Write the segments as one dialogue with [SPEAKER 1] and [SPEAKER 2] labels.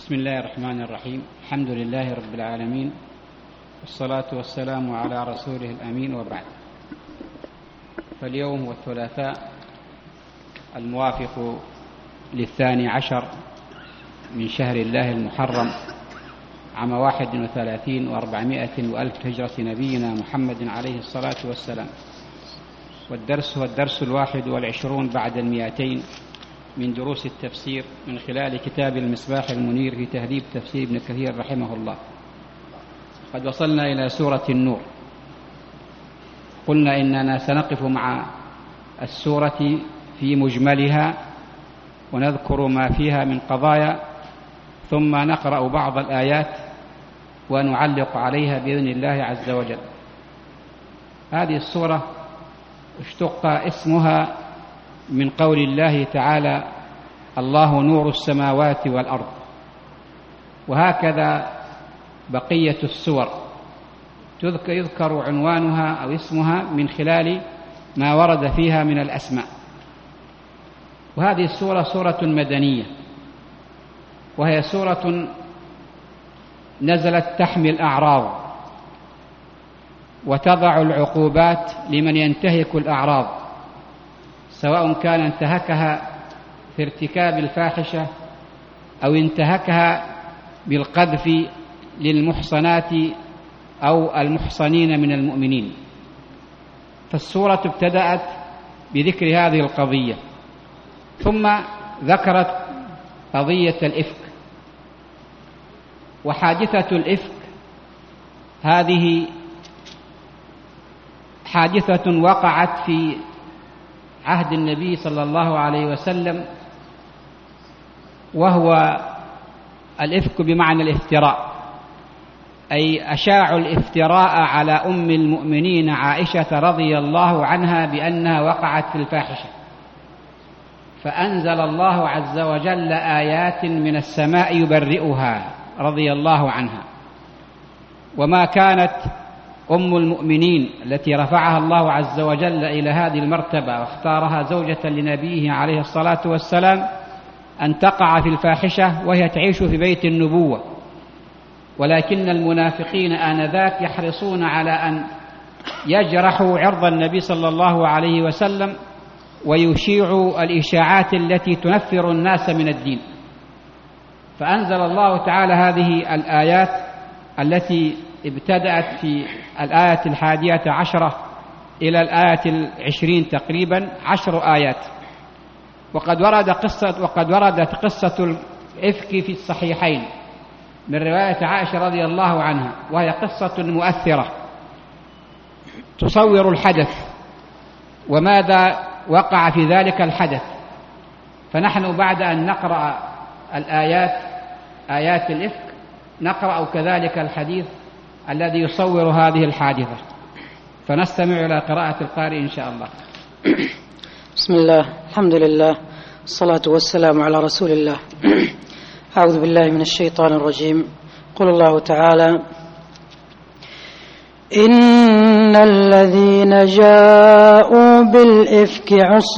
[SPEAKER 1] بسم الله الرحمن الرحيم. الحمد لله رب العالمين، والصلاة والسلام على رسوله الأمين، وبعد. فاليوم هو الثلاثاء الموافق 12 من شهر الله المحرم عام 31 و400 وألف هجرة نبينا محمد عليه الصلاة والسلام، والدرس هو الدرس 21 بعد 200 من دروس التفسير من خلال كتاب المصباح المنير في تهذيب تفسير ابن كثير رحمه الله. قد وصلنا إلى سورة النور. قلنا إننا سنقف مع السورة في مجملها ونذكر ما فيها من قضايا، ثم نقرأ بعض الآيات ونعلق عليها بإذن الله عز وجل. هذه السورة اشتق اسمها من قول الله تعالى: الله نور السماوات والأرض. وهكذا بقية السور يذكر عنوانها أو اسمها من خلال ما ورد فيها من الأسماء. وهذه السورة سورة مدنية، وهي سورة نزلت تحمي الأعراض وتضع العقوبات لمن ينتهك الأعراض، سواء كان انتهكها في ارتكاب الفاحشة أو انتهكها بالقذف للمحصنات أو المحصنين من المؤمنين. فالسورة ابتدأت بذكر هذه القضية، ثم ذكرت قضية الإفك. وحادثة الإفك هذه حادثة وقعت في عهد النبي صلى الله عليه وسلم، وهو الإفك بمعنى الافتراء، أي أشاعوا الافتراء على أم المؤمنين عائشة رضي الله عنها بأنها وقعت في الفاحشة، فأنزل الله عز وجل آيات من السماء يبرئها رضي الله عنها. وما كانت أم المؤمنين التي رفعها الله عز وجل إلى هذه المرتبة واختارها زوجة لنبيه عليه الصلاة والسلام أن تقع في الفاحشة وهي تعيش في بيت النبوة، ولكن المنافقين آنذاك يحرصون على أن يجرحوا عرض النبي صلى الله عليه وسلم ويشيعوا الإشاعات التي تنفر الناس من الدين. فأنزل الله تعالى هذه الآيات التي ابتدأت في الآية 11 إلى الآية 20 تقريبا 10 آيات. وقد وردت قصة الإفك في الصحيحين من رواية عائشة رضي الله عنها، وهي قصة مؤثرة تصور الحدث وماذا وقع في ذلك الحدث. فنحن بعد أن نقرأ آيات الإفك نقرأ كذلك الحديث الذي يصور هذه الحادثة، فنستمع إلى قراءة القارئ إن شاء الله.
[SPEAKER 2] بسم الله، الحمد لله، الصلاة والسلام على رسول الله. أعوذ بالله من الشيطان الرجيم. قل الله تعالى: إن الذين جاءوا بالإفك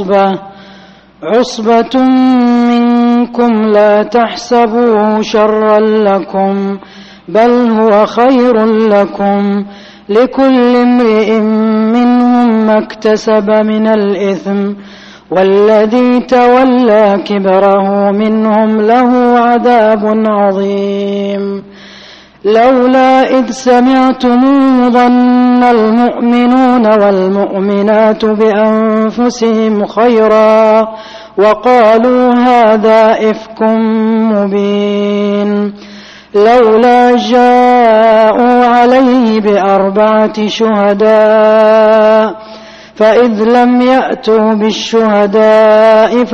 [SPEAKER 2] عصبة منكم لا تحسبوه شرا لكم بل هو خير لكم، لكل امرئ منهم ما اكتسب من الإثم، والذي تولى كبره منهم له عذاب عظيم. لولا إذ سمعتموه ظن المؤمنون والمؤمنات بأنفسهم خيرا وقالوا هذا إفك مبين. لولا جاءوا عليه ب4 شهداء فإذ لم يأتوا بالشهداء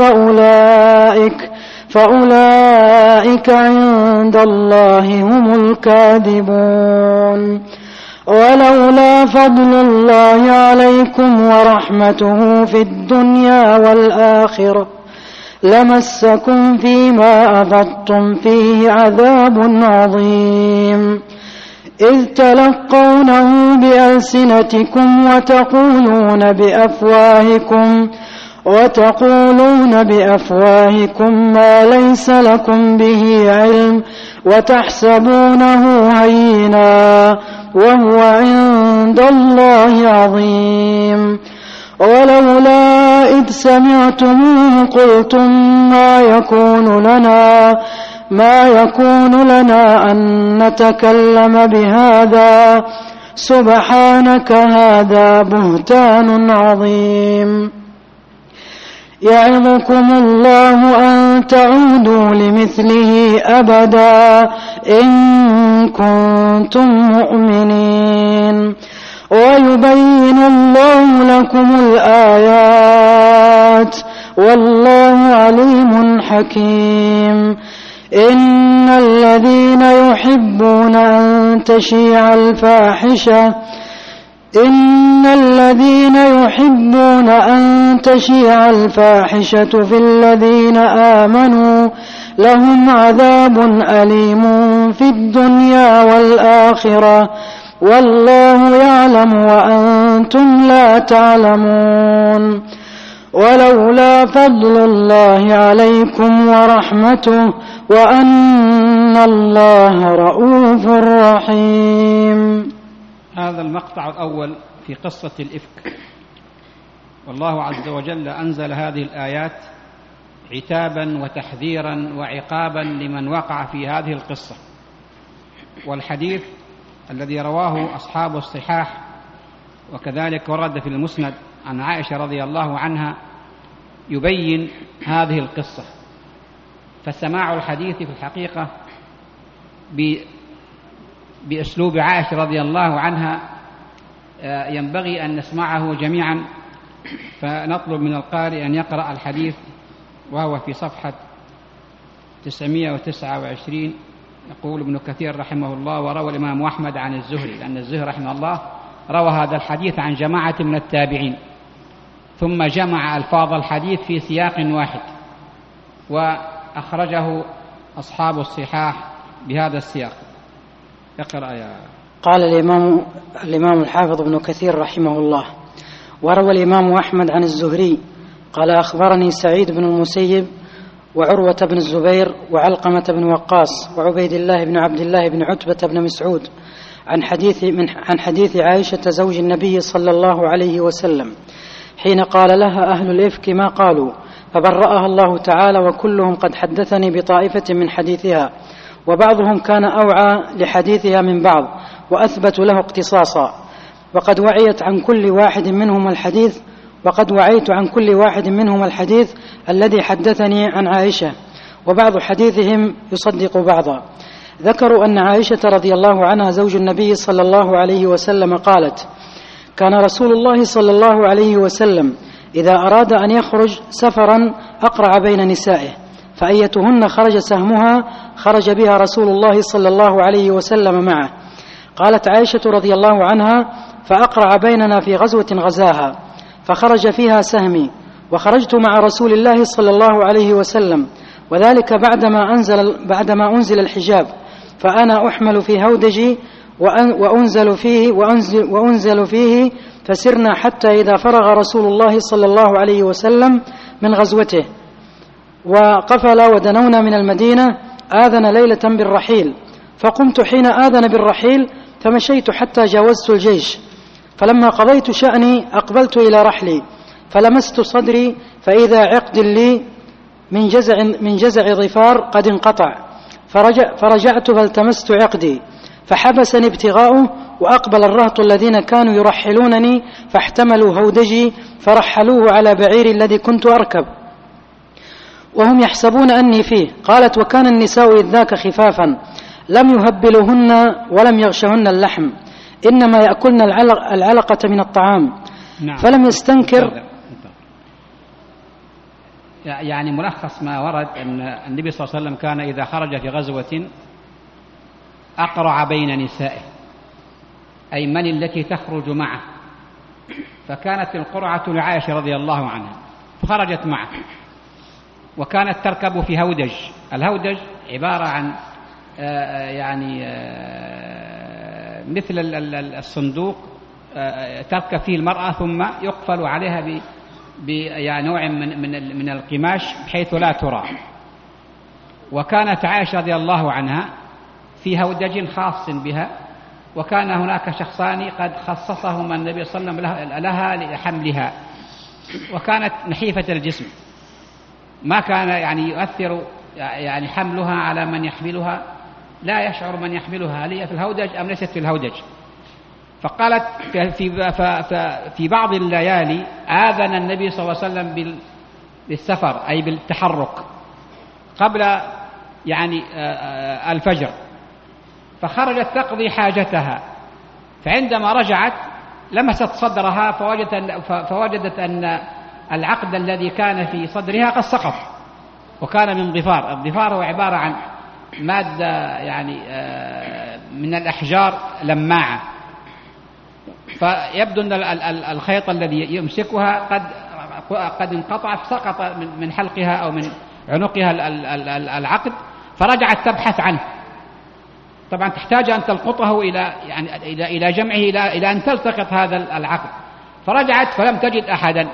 [SPEAKER 2] فأولئك عند الله هم الكاذبون. ولولا فضل الله عليكم ورحمته في الدنيا والآخرة لمسكم فيما أفضتم فيه عذاب عظيم، إذ تلقونه بألسنتكم وتقولون بأفواهكم ما ليس لكم به علم، وتحسبونه هينا وهو عند الله عظيم ولولا إذ سمعتموه قلتم ما يكون لنا أن نتكلم بهذا سبحانك هذا بهتان عظيم يعظكم الله أن تعودوا لمثله أبدا إن كنتم مؤمنين ويبين الله لكم الآيات والله عليم حكيم إن الذين يحبون أن تشيع الفاحشة في الذين آمنوا لهم عذاب أليم في الدنيا والآخرة والله يعلم وأنتم لا تعلمون ولولا فضل الله عليكم ورحمته وأن الله رؤوف رحيم.
[SPEAKER 1] هذا المقطع الأول في قصة الإفك، والله عز وجل أنزل هذه الآيات عتابا وتحذيرا وعقابا لمن وقع في هذه القصة. والحديث الذي رواه أصحاب الصحاح وكذلك ورد في المسند عن عائشة رضي الله عنها يبين هذه القصة. فسماع الحديث في الحقيقة بأسلوب عائشة رضي الله عنها ينبغي أن نسمعه جميعا، فنطلب من القارئ أن يقرأ الحديث وهو في صفحة 929. يقول ابن كثير رحمه الله: وروى الإمام أحمد عن الزهري، لأن الزهري رحمه الله روى هذا الحديث عن جماعة من التابعين، ثم جمع ألفاظ الحديث في سياق واحد وأخرجه أصحاب الصحاح بهذا السياق. اقرأ يا.
[SPEAKER 2] قال الإمام الحافظ ابن كثير رحمه الله: وروى الإمام أحمد عن الزهري قال: أخبرني سعيد بن المسيب وعروة بن الزبير وعلقمة بن وقاص وعبيد الله بن عبد الله بن عتبة بن مسعود عن حديث عائشة زوج النبي صلى الله عليه وسلم حين قال لها أهل الإفك ما قالوا، فبرأها الله تعالى، وكلهم قد حدثني بطائفة من حديثها، وبعضهم كان أوعى لحديثها من بعض وأثبت له اقتصاصا، وقد وعيت عن كل واحد منهم الحديث الذي حدثني عن عائشة، وبعض حديثهم يصدق بعضا. ذكروا أن عائشة رضي الله عنها زوج النبي صلى الله عليه وسلم قالت: كان رسول الله صلى الله عليه وسلم إذا أراد أن يخرج سفرا أقرع بين نسائه، فأيتهن خرج سهمها خرج بها رسول الله صلى الله عليه وسلم معه. قالت عائشة رضي الله عنها: فأقرع بيننا في غزوة غزاها فخرج فيها سهمي، وخرجت مع رسول الله صلى الله عليه وسلم، وذلك بعدما أنزل الحجاب، فأنا أحمل في هودجي وأنزل فيه فسرنا حتى إذا فرغ رسول الله صلى الله عليه وسلم من غزوته وقفل ودنونا من المدينة آذن ليلة بالرحيل، فقمت حين آذن بالرحيل فمشيت حتى جاوزت الجيش، فلما قضيت شأني أقبلت إلى رحلي فلمست صدري فإذا عقد لي من جزع ظفار قد انقطع، فرجعت فالتمست عقدي فحبسني ابتغاؤه، وأقبل الرهط الذين كانوا يرحلونني فاحتملوا هودجي فرحلوه على بعيري الذي كنت أركب وهم يحسبون أني فيه. قالت: وكان النساء إذ ذاك خفافا لم يهبلهن ولم يغشهن اللحم، إنما يأكلن العلقة من الطعام.
[SPEAKER 1] نعم.
[SPEAKER 2] فلم يستنكر.
[SPEAKER 1] يعني ملخص ما ورد أن النبي صلى الله عليه وسلم كان إذا خرج في غزوة أقرع بين نسائه، أي من التي تخرج معه، فكانت القرعة لعائشة رضي الله عنها فخرجت معه، وكانت تركب في هودج. الهودج عبارة عن مثل الصندوق تركب فيه المرأة ثم يقفل عليها بنوع من القماش بحيث لا ترى. وكانت عائشة رضي الله عنها في هودج خاص بها، وكان هناك شخصان قد خصصهما النبي صلى الله عليه وسلم لها لحملها، وكانت نحيفة الجسم، ما كان يعني يؤثر يعني حملها على من يحملها، لا يشعر من يحملها هل هي في الهودج أم ليست في الهودج. فقالت في بعض الليالي آذن النبي صلى الله عليه وسلم بالسفر أي بالتحرك قبل يعني الفجر، فخرجت تقضي حاجتها، فعندما رجعت لمست صدرها فوجدت أن العقد الذي كان في صدرها قد سقط، وكان من ضفار. الضفار هو عبارة عن مادة يعني من الأحجار لماعة، فيبدو أن الخيط الذي يمسكها قد انقطع، فسقط من حلقها أو من عنقها العقد، فرجعت تبحث عنه. طبعا تحتاج أن تلقطه إلى جمعه إلى أن تلتقط هذا العقد، فرجعت فلم تجد أحدا،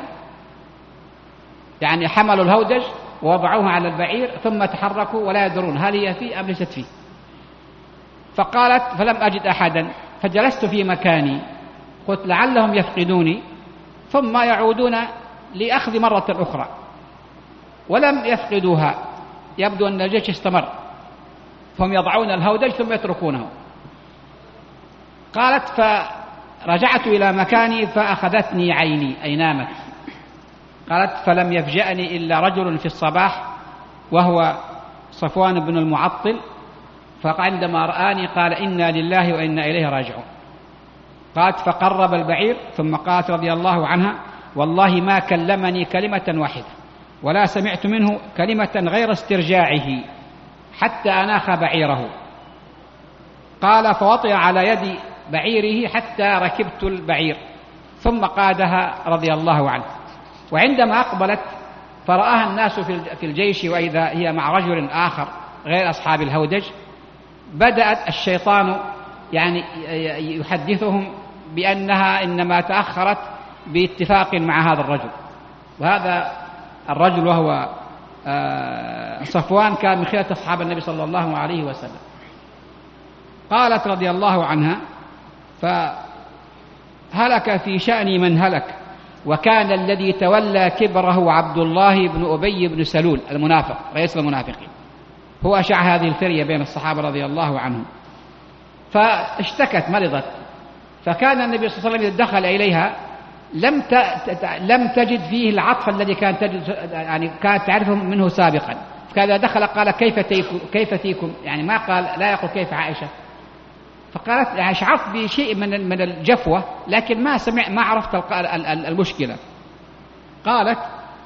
[SPEAKER 1] يعني حملوا الهودج ووضعوه على البعير ثم تحركوا ولا يدرون هل هي فيه أم ليست فيه. فقالت فلم أجد أحدا، فجلست في مكاني، قلت لعلهم يفقدوني ثم يعودون لأخذ مرة أخرى، ولم يفقدوها، يبدو أن الجيش استمر، فهم يضعون الهودج ثم يتركونه. قالت فرجعت إلى مكاني فأخذتني عيني أي نامت. قالت فلم يفجأني إلا رجل في الصباح وهو صفوان بن المعطل، فعندما رآني قال إنا لله وإنا إليه راجعون. قالت فقرب البعير ثم قالت رضي الله عنها والله ما كلمني كلمة واحدة ولا سمعت منه كلمة غير استرجاعه حتى أناخ بعيره. قال فوطئ على يد بعيره حتى ركبت البعير ثم قادها رضي الله عنه. وعندما أقبلت فرآها الناس في الجيش وإذا هي مع رجل آخر غير أصحاب الهودج، بدأت الشيطان يعني يحدثهم بأنها إنما تأخرت باتفاق مع هذا الرجل، وهذا الرجل وهو صفوان كان من خيرة أصحاب النبي صلى الله عليه وسلم. قالت رضي الله عنها فهلك في شأن من هلك، وكان الذي تولى كبره عبد الله بن أبي بن سلول المنافق رئيس المنافقين، هو أشاع هذه الفرية بين الصحابة رضي الله عنهم. فاشتكت مرضت، فكان النبي صلى الله عليه وسلم إذا دخل إليها لم تجد فيه العطف الذي كانت تعرفه منه سابقا، فكذا دخل قال كيف فيكم، يعني ما قال لا يقول كيف عائشة. فقالت يعني شعرت بشيء من الجفوة لكن ما عرفت المشكلة. قالت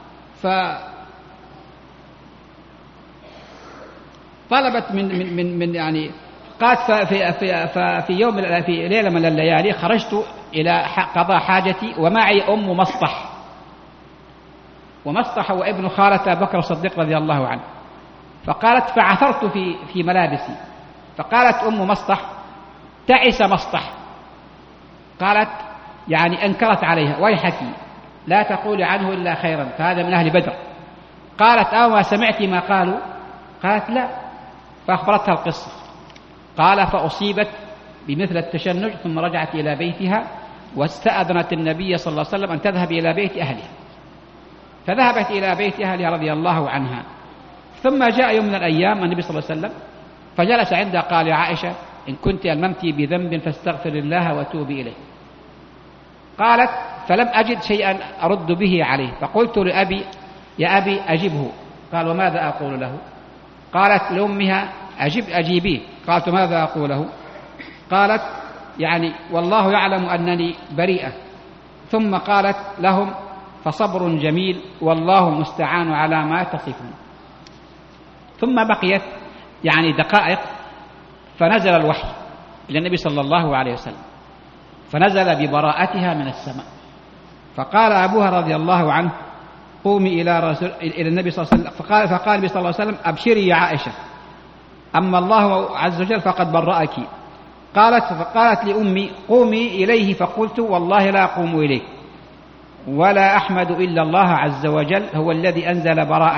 [SPEAKER 1] فطلبت من يعني قالت في ليلة من الليالي خرجت إلى قضاء حاجتي ومعي أم مصطح، ومصطح هو ابن خالة بكر الصديق رضي الله عنه. فقالت فعثرت في ملابسي، فقالت أم مصطح تعس مصطح. قالت يعني أنكرت عليها ويحك لا تقول عنه إلا خيرا فهذا من أهل بدر. قالت أما سمعت ما قالوا؟ قالت لا، فأخبرتها القصة. قال فأصيبت بمثل التشنج ثم رجعت إلى بيتها واستأذنت النبي صلى الله عليه وسلم أن تذهب إلى بيت أهلها، فذهبت إلى بيت أهلها رضي الله عنها. ثم جاء يوم من الأيام النبي صلى الله عليه وسلم فجلس عندها قال يا عائشة إن كنت ألممت بذنب فاستغفر الله وتوبي إليه. قالت فلم أجد شيئا أرد به عليه، فقلت لأبي يا أبي أجبه. قال وماذا أقول له؟ قالت لأمها أجيبيه. قالت ماذا أقول له؟ قالت يعني والله يعلم أنني بريئة. ثم قالت لهم فصبر جميل والله المستعان على ما تصفون. ثم بقيت يعني دقائق فنزل الوحي إلى النبي صلى الله عليه وسلم، فنزل ببراءتها من السماء. فقال أبوها رضي الله عنه قومي إلى النبي صلى الله عليه وسلم. فقال النبي صلى الله عليه وسلم أبشري يا عائشة أما الله عز وجل فقد برأك. فقالت لأمي قومي إليه، فقلت والله لا أقوم إليه ولا أحمد إلا الله عز وجل هو الذي أنزل براءتي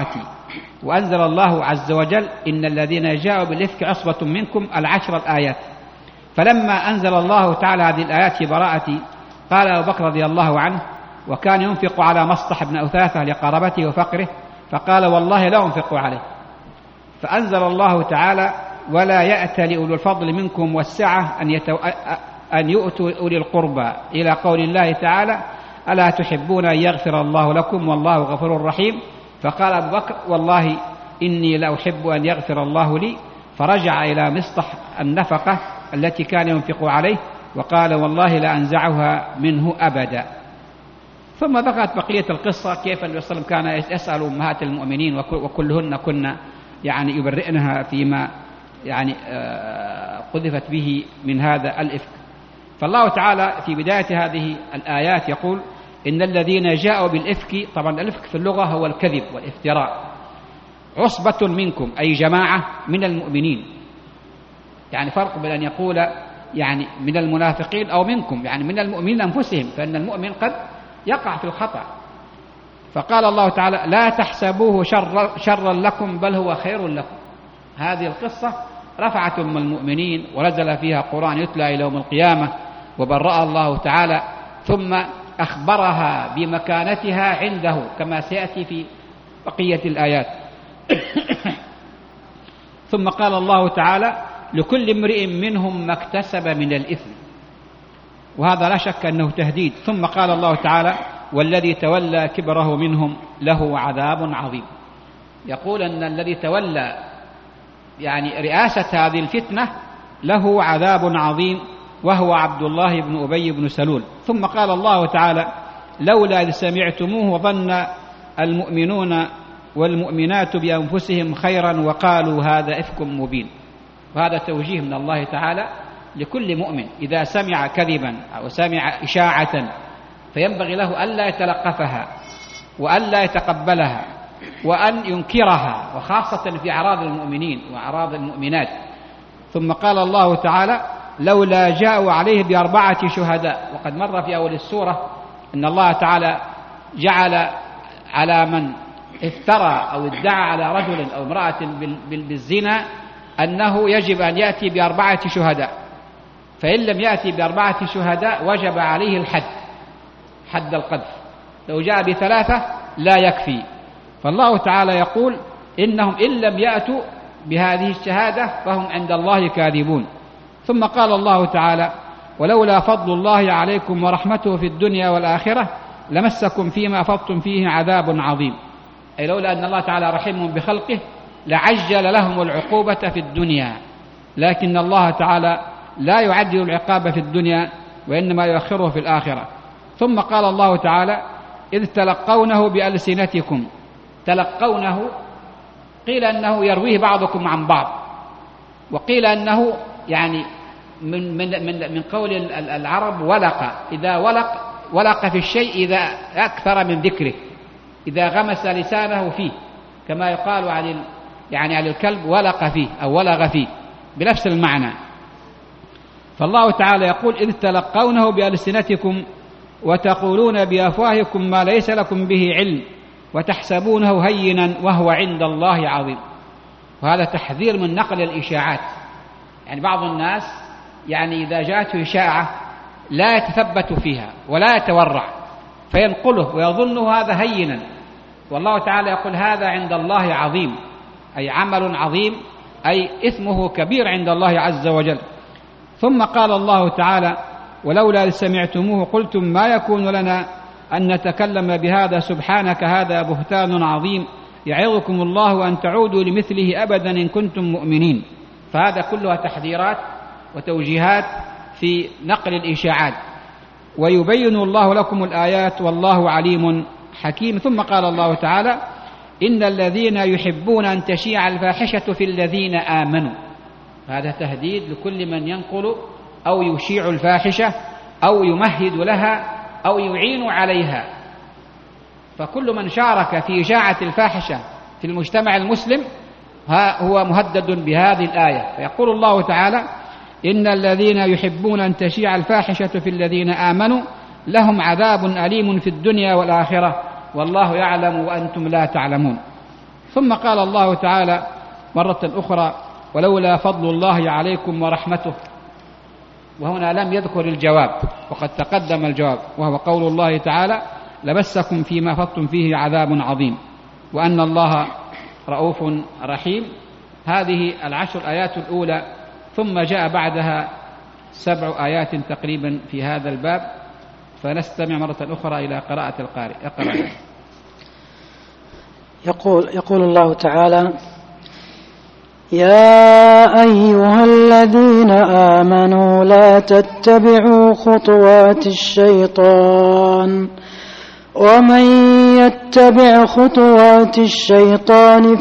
[SPEAKER 1] وأنزل الله عز وجل إن الذين جاءوا بالإفك عصبة منكم 10 الآيات. فلما أنزل الله تعالى هذه الآيات في براءة قال أبو بكر رضي الله عنه وكان ينفق على مصطح بن أثاثة لقرابته وفقره فقال والله لا أنفق عليه. فأنزل الله تعالى ولا يأتل أولو الفضل منكم والسعة أن يؤتوا أولي القربى إلى قول الله تعالى ألا تحبون أن يغفر الله لكم والله غفور رحيم. فقال أبو بكر والله إني لا أحب أن يغفر الله لي. فرجع إلى مصطح النفقة التي كان ينفق عليه وقال والله لا أنزعها منه أبدا. ثم ذكرت بقية القصة كيف النبي صلى الله عليه وسلم كان يسأل أمهات المؤمنين وكلهن كنا يعني يبرئنها فيما يعني قذفت به من هذا الإفك. فالله تعالى في بداية هذه الآيات يقول إن الذين جاءوا بالإفك، طبعا الإفك في اللغة هو الكذب والافتراء، عصبة منكم أي جماعة من المؤمنين. يعني فرق بين أن يقول يعني من المنافقين أو منكم، يعني من المؤمنين أنفسهم، فإن المؤمن قد يقع في الخطأ. فقال الله تعالى لا تحسبوه شرا لكم بل هو خير لكم. هذه القصة رفعت أم المؤمنين ونزل فيها قرآن يتلى إلى يوم القيامة وبرأ الله تعالى، ثم أخبرها بمكانتها عنده كما سيأتي في بقية الآيات. ثم قال الله تعالى لكل امرئ منهم ما اكتسب من الإثم، وهذا لا شك أنه تهديد. ثم قال الله تعالى والذي تولى كبره منهم له عذاب عظيم. يقول أن الذي تولى يعني رئاسة هذه الفتنة له عذاب عظيم وهو عبد الله بن أبي بن سلول. ثم قال الله تعالى لولا إذ سمعتموه وظن المؤمنون والمؤمنات بأنفسهم خيرا وقالوا هذا إفك مبين. وهذا توجيه من الله تعالى لكل مؤمن إذا سمع كذبا أو سمع إشاعة فينبغي له ألا يتلقفها وألا يتقبلها وأن ينكرها، وخاصة في أعراض المؤمنين وأعراض المؤمنات. ثم قال الله تعالى لولا جاءوا عليه ب4 شهداء. وقد مر في أول السورة أن الله تعالى جعل على من افترى أو ادعى على رجل أو امرأة بالزنا أنه يجب أن يأتي ب4 شهداء، فإن لم يأتي ب4 شهداء وجب عليه الحد، حد القذف. لو جاء ب3 لا يكفي. فالله تعالى يقول إنهم إن لم يأتوا بهذه الشهادة فهم عند الله كاذبون. ثم قال الله تعالى ولولا فضل الله عليكم ورحمته في الدنيا والآخرة لمسكم فيما أفضتم فيه عذاب عظيم. أي لولا أن الله تعالى رحيم بخلقه لعجل لهم العقوبة في الدنيا، لكن الله تعالى لا يعجل العقاب في الدنيا وإنما يؤخره في الآخرة. ثم قال الله تعالى إذ تلقونه بألسنتكم. تلقونه قيل أنه يرويه بعضكم عن بعض، وقيل أنه يعني من قول العرب ولق، إذا ولق في الشيء إذا أكثر من ذكره، إذا غمس لسانه فيه، كما يقال عن الكلب ولق فيه أو ولغ فيه، بنفس المعنى. فالله تعالى يقول إذ تلقونه بألسنتكم وتقولون بأفواهكم ما ليس لكم به علم وتحسبونه هينا وهو عند الله عظيم. وهذا تحذير من نقل الإشاعات. يعني بعض الناس يعني إذا جاءته إشاعة لا يتثبت فيها ولا يتورع فينقله ويظنه هذا هينا، والله تعالى يقول هذا عند الله عظيم، أي عمل عظيم، أي إثمه كبير عند الله عز وجل. ثم قال الله تعالى ولولا إذ سمعتموه قلتم ما يكون لنا أن نتكلم بهذا سبحانك هذا بهتان عظيم يعظكم الله أن تعودوا لمثله أبدا إن كنتم مؤمنين. فهذا كلها تحذيرات وتوجيهات في نقل الإشاعات. ويبين الله لكم الآيات والله عليم حكيم. ثم قال الله تعالى إن الذين يحبون أن تشيع الفاحشة في الذين آمنوا. هذا تهديد لكل من ينقل أو يشيع الفاحشة أو يمهد لها أو يعين عليها. فكل من شارك في إشاعة الفاحشة في المجتمع المسلم هو مهدد بهذه الآية. فيقول الله تعالى إن الذين يحبون أن تشيع الفاحشة في الذين آمنوا لهم عذاب أليم في الدنيا والآخرة والله يعلم وأنتم لا تعلمون. ثم قال الله تعالى مرة أخرى: ولولا فضل الله عليكم ورحمته. وهنا لم يذكر الجواب، وقد تقدم الجواب، وهو قول الله تعالى: لمسكم فيما أفضتم فيه عذاب عظيم، وأن الله رؤوف رحيم. هذه 10 آيات الأولى، ثم جاء بعدها 7 آيات تقريبا في هذا الباب، فنستمع مرة أخرى إلى قراءة القارئ. اقرأ.
[SPEAKER 2] يقول الله تعالى: يا أيها الذين آمنوا لا تتبعوا خطوات الشيطان، ومن يتبع خطوات الشيطان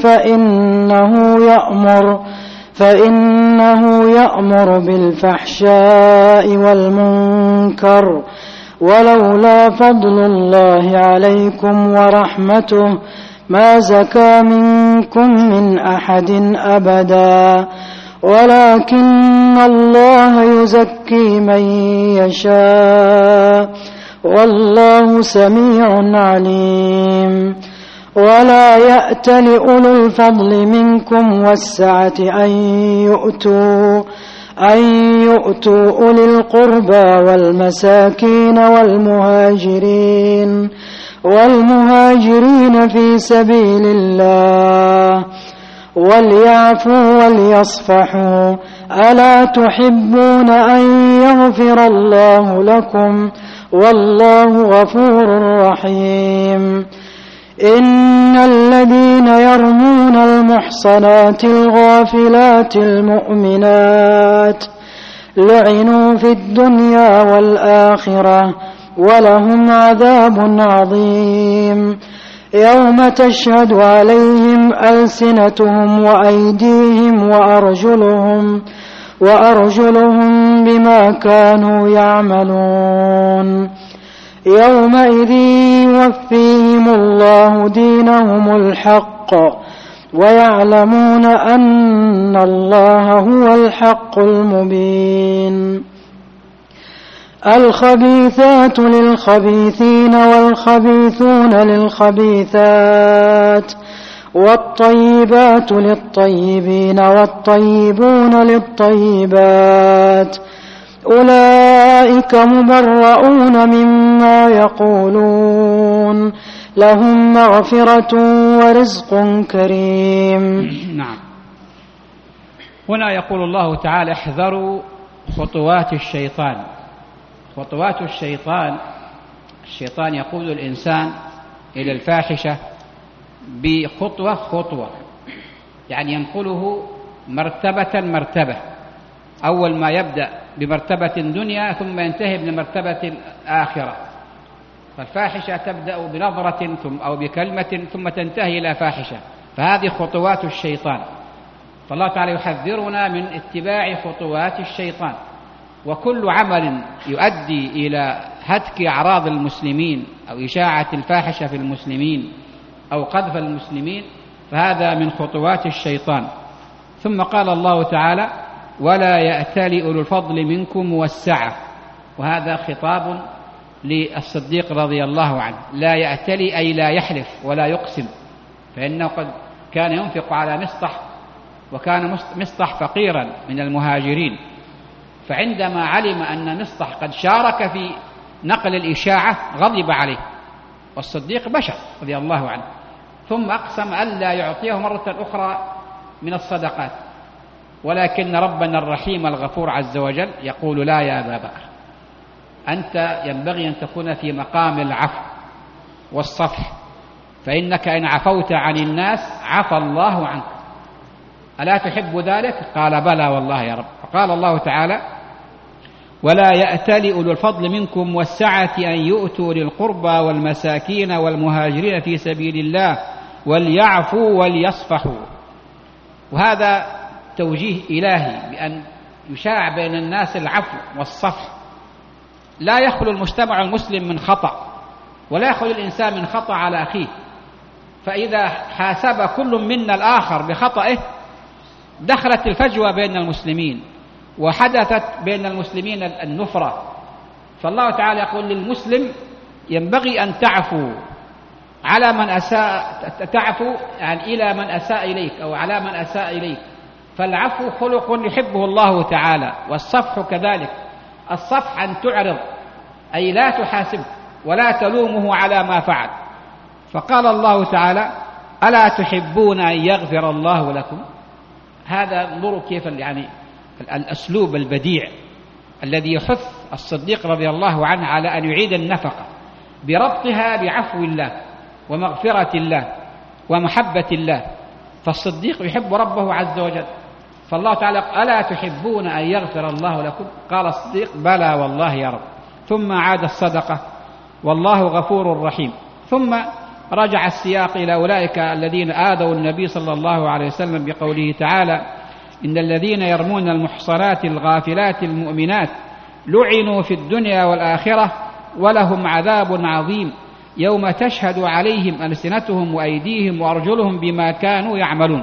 [SPEAKER 2] فإنه يأمر بالفحشاء والمنكر، ولولا فضل الله عليكم ورحمته ما زكى منكم من أحد أبدا، ولكن الله يزكي من يشاء، والله سميع عليم. ولا يأت لأولو الفضل منكم والسعة أن يؤتوا أولي القربى والمساكين والمهاجرين في سبيل الله، وليعفوا وليصفحوا. ألا تحبون أن يغفر الله لكم؟ والله غفور رحيم. إن الذين يرمون المحصنات الغافلات المؤمنات لعنوا في الدنيا والآخرة، ولهم عذاب عظيم. يوم تشهد عليهم ألسنتهم وأيديهم وأرجلهم بما كانوا يعملون. يومئذ يوفيهم الله دينهم الحق، ويعلمون أن الله هو الحق المبين. الخبيثات للخبيثين والخبيثون للخبيثات، والطيبات للطيبين والطيبون للطيبات، أولئك مبرؤون مما يقولون، لهم مغفرة ورزق كريم.
[SPEAKER 1] نعم. هنا يقول الله تعالى: احذروا خطوات الشيطان. خطوات الشيطان يقود الإنسان إلى الفاحشة بخطوة خطوة، يعني ينقله مرتبة. أول ما يبدأ بمرتبة دنيا ثم ينتهي بمرتبة الآخرة. فالفاحشة تبدأ بنظرة أو بكلمة ثم تنتهي إلى فاحشة، فهذه خطوات الشيطان. فالله تعالى يحذرنا من اتباع خطوات الشيطان، وكل عمل يؤدي إلى هتك أعراض المسلمين أو إشاعة الفاحشة في المسلمين أو قذف المسلمين فهذا من خطوات الشيطان. ثم قال الله تعالى: ولا يأتل أولو الفضل منكم والسعة، وهذا خطاب للصديق رضي الله عنه. لا يأتلي أي لا يحلف ولا يقسم، فإنه قد كان ينفق على مصطح، وكان مصطح فقيرا من المهاجرين، فعندما علم أن مصطح قد شارك في نقل الإشاعة غضب عليه، والصديق بشر رضي الله عنه، ثم أقسم ألا يعطيه مرة أخرى من الصدقات. ولكن ربنا الرحيم الغفور عز وجل يقول: لا يا أبا بكر، أنت ينبغي أن تكون في مقام العفو والصفح، فإنك إن عفوت عن الناس عفى الله عنك، ألا تحب ذلك؟ قال: بلى والله يا رب. فقال الله تعالى: ولا يأتل أولو الفضل منكم والسعة أن يؤتوا للقربى والمساكين والمهاجرين في سبيل الله وليعفوا وليصفحوا. وهذا توجيه إلهي بأن يشاع بين الناس العفو والصفح. لا يخلو المجتمع المسلم من خطأ، ولا يخلو الإنسان من خطأ على أخيه، فإذا حاسب كل منا الآخر بخطئه دخلت الفجوة بين المسلمين وحدثت بين المسلمين النفرة. فالله تعالى يقول للمسلم: ينبغي أن تعفو على من أساء، تعفو يعني إلى من أساء إليك أو على من أساء إليك. فالعفو خلق يحبه الله تعالى، والصفح كذلك. الصفح أن تعرض، أي لا تحاسبه ولا تلومه على ما فعل. فقال الله تعالى: ألا تحبون أن يغفر الله لكم؟ هذا انظروا كيف يعني الأسلوب البديع الذي يحث الصديق رضي الله عنه على أن يعيد النفقة بربطها بعفو الله ومغفرة الله ومحبة الله. فالصديق يحب ربه عز وجل، فالله تعالى: ألا تحبون أن يغفر الله لكم؟ قال الصديق: بلى والله يا رب. ثم عاد الصدقة: والله غفور رحيم. ثم رجع السياق إلى أولئك الذين آذوا النبي صلى الله عليه وسلم بقوله تعالى: إن الذين يرمون المحصنات الغافلات المؤمنات لعنوا في الدنيا والآخرة ولهم عذاب عظيم يوم تشهد عليهم ألسنتهم وأيديهم وأرجلهم بما كانوا يعملون.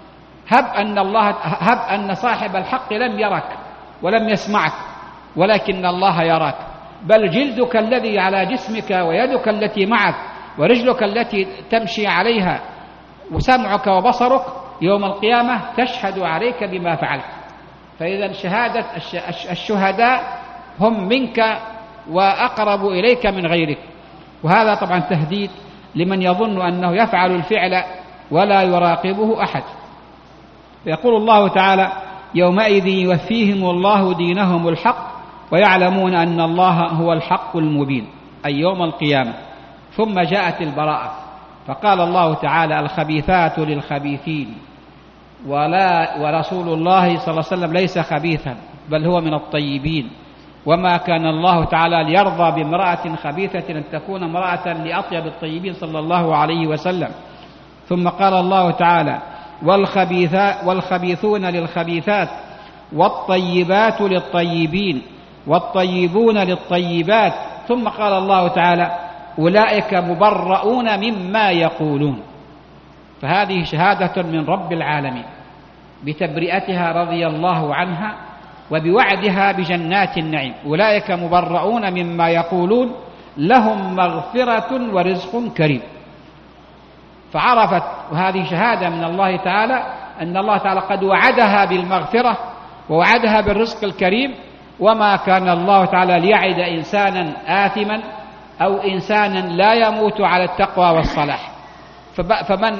[SPEAKER 1] هب أن صاحب الحق لم يرك ولم يسمعك، ولكن الله يراك، بل جلدك الذي على جسمك ويدك التي معك ورجلك التي تمشي عليها وسمعك وبصرك يوم القيامة تشهد عليك بما فعلت. فإذا شهادة الشهداء هم منك وأقرب إليك من غيرك. وهذا طبعا تهديد لمن يظن أنه يفعل الفعل ولا يراقبه أحد. يقول الله تعالى: يومئذ يوفيهم الله دينهم الحق ويعلمون أن الله هو الحق المبين، أي يوم القيامة. ثم جاءت البراءة، فقال الله تعالى: الخبيثات للخبيثين، ورسول الله صلى الله عليه وسلم ليس خبيثا بل هو من الطيبين، وما كان الله تعالى ليرضى بامرأة خبيثة أن تكون امرأة لأطيب الطيبين صلى الله عليه وسلم. ثم قال الله تعالى: والخبيثون للخبيثات والطيبات للطيبين والطيبون للطيبات. ثم قال الله تعالى: أولئك مبرؤون مما يقولون. فهذه شهادة من رب العالمين بتبرئتها رضي الله عنها وبوعدها بجنات النعيم. أولئك مبرؤون مما يقولون لهم مغفرة ورزق كريم. فعرفت، وهذه شهادة من الله تعالى، أن الله تعالى قد وعدها بالمغفرة ووعدها بالرزق الكريم، وما كان الله تعالى ليعد إنسانا آثما أو إنسانا لا يموت على التقوى والصلاح. فمن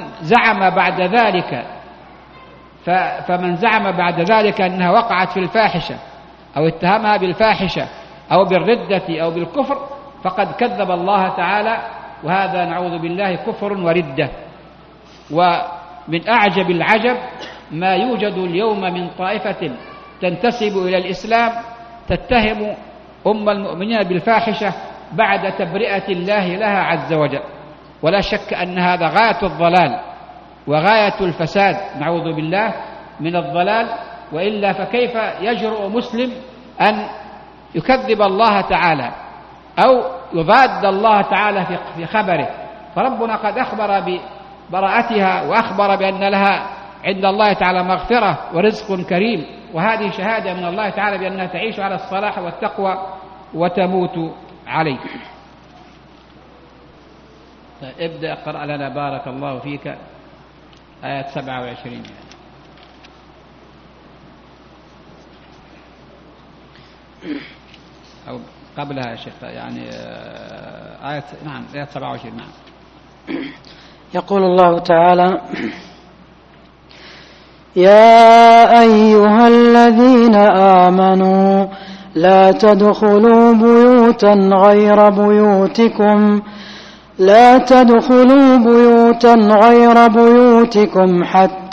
[SPEAKER 1] زعم بعد ذلك أنها وقعت في الفاحشة أو اتهمها بالفاحشة أو بالردة أو بالكفر فقد كذب الله تعالى، وهذا نعوذ بالله كفر وردة. ومن أعجب العجب ما يوجد اليوم من طائفة تنتسب إلى الإسلام تتهم أم المؤمنين بالفاحشة بعد تبرئة الله لها عز وجل. ولا شك أن هذا غاية الضلال وغاية الفساد، نعوذ بالله من الضلال. وإلا فكيف يجرؤ مسلم أن يكذب الله تعالى أو يضاد الله تعالى في خبره؟ فربنا قد أخبر ببراءتها وأخبر بأن لها عند الله تعالى مغفرة ورزق كريم، وهذه شهادة من الله تعالى بأنها تعيش على الصلاح والتقوى وتموت عليه. ابدأ اقرأ لنا بارك الله فيك آية 27 أو قبلها يا شيخ، يعني آية 27. نعم.
[SPEAKER 2] يقول الله تعالى: يا أيها الذين آمنوا لا تدخلوا بيوتا غير بيوتكم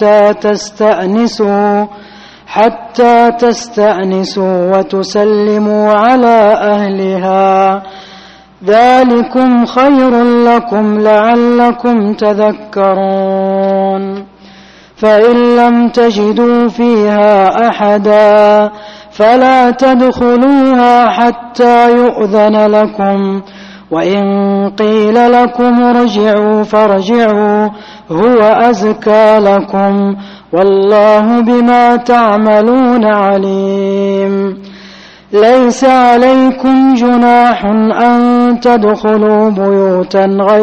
[SPEAKER 2] حتى تستأنسوا وتسلموا على أهلها، ذلكم خير لكم لعلكم تذكرون. فإن لم تجدوا فيها أحدا فلا تدخلوها حتى يؤذن لكم، وإن قيل لكم ارجعوا فارجعوا هو أزكى لكم، والله بما تعملون عليم. ليس عليكم جناح أن تدخلوا بيوتا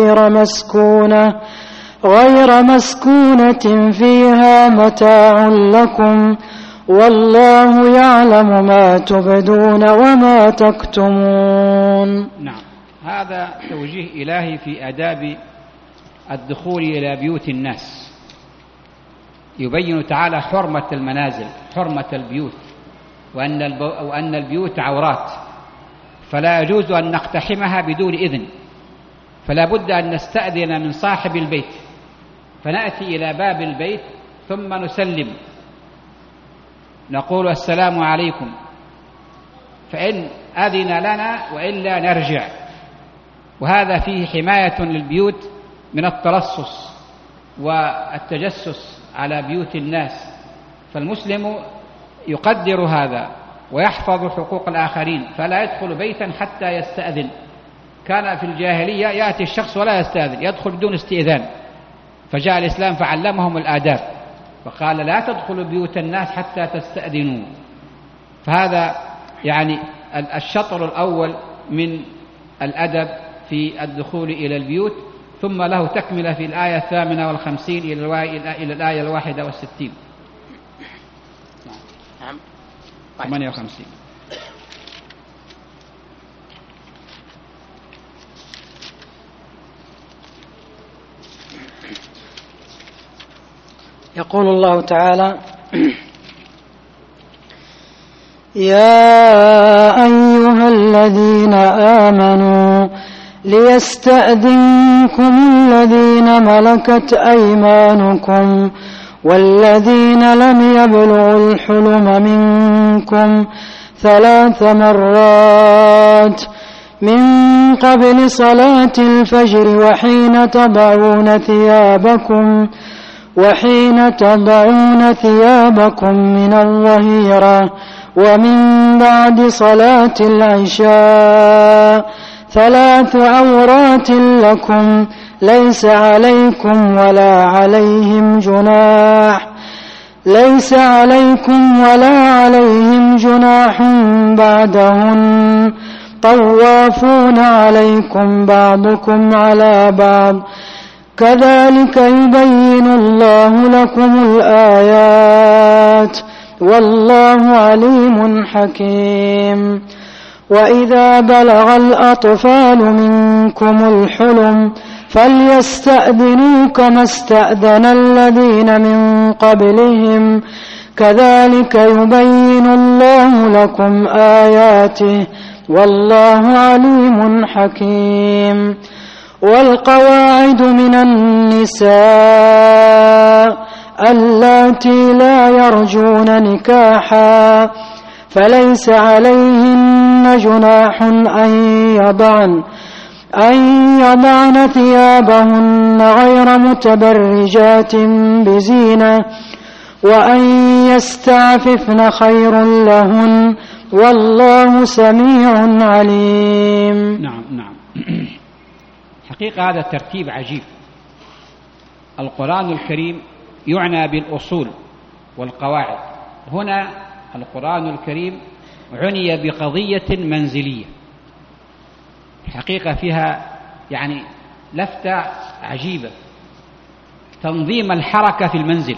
[SPEAKER 2] غير مسكونة فيها متاع لكم والله يعلم ما تبدون وما تكتمون.
[SPEAKER 1] نعم، هذا توجيه إلهي في آداب الدخول إلى بيوت الناس. يبين تعالى حرمة المنازل، حرمة البيوت، وأن البيوت عورات، فلا يجوز أن نقتحمها بدون إذن، فلا بد أن نستأذن من صاحب البيت، فنأتي إلى باب البيت ثم نسلم، نقول السلام عليكم، فإن أذن لنا وإلا نرجع. وهذا فيه حماية للبيوت من التلصص والتجسس على بيوت الناس، فالمسلم يقدر هذا ويحفظ حقوق الآخرين، فلا يدخل بيتا حتى يستأذن. كان في الجاهلية يأتي الشخص ولا يستأذن، يدخل بدون استئذان، فجاء الإسلام فعلمهم الآداب، فقال لا تدخلوا بيوت الناس حتى تستأذنوا. فهذا يعني الشطر الأول من الأدب في الدخول إلى البيوت، ثم له تكملة في الآية 58 إلى الآية 61. 58.
[SPEAKER 2] يقول الله تعالى: يا أيها الذين آمنوا ليستأذنكم الذين ملكت أيمانكم والذين لم يبلغوا الحلم منكم 3 مرات من قبل صلاة الفجر وحين تضعون ثيابكم من الظهيرة ومن بعد صلاة العشاء 3 عورات لكم ليس عليكم ولا عليهم جناح بعدهن طوافون عليكم بعضكم على بعض كذلك يبين الله لكم الآيات والله عليم حكيم. وإذا بلغ الأطفال منكم الحلم فليستأذنوا كما استأذن الذين من قبلهم كذلك يبين الله لكم آياته والله عليم حكيم. والقواعد من النساء اللاتي لا يرجون نكاحا فليس عليهن جناح أن يضعن ثيابهن غير متبرجات بزينة وأن يستعففن خير لهن والله سميع عليم.
[SPEAKER 1] نعم. حقيقة هذا ترتيب عجيب. القرآن الكريم يعنى بالأصول والقواعد. هنا القرآن الكريم عني بقضية منزلية، الحقيقة فيها يعني لفتة عجيبة، تنظيم الحركة في المنزل.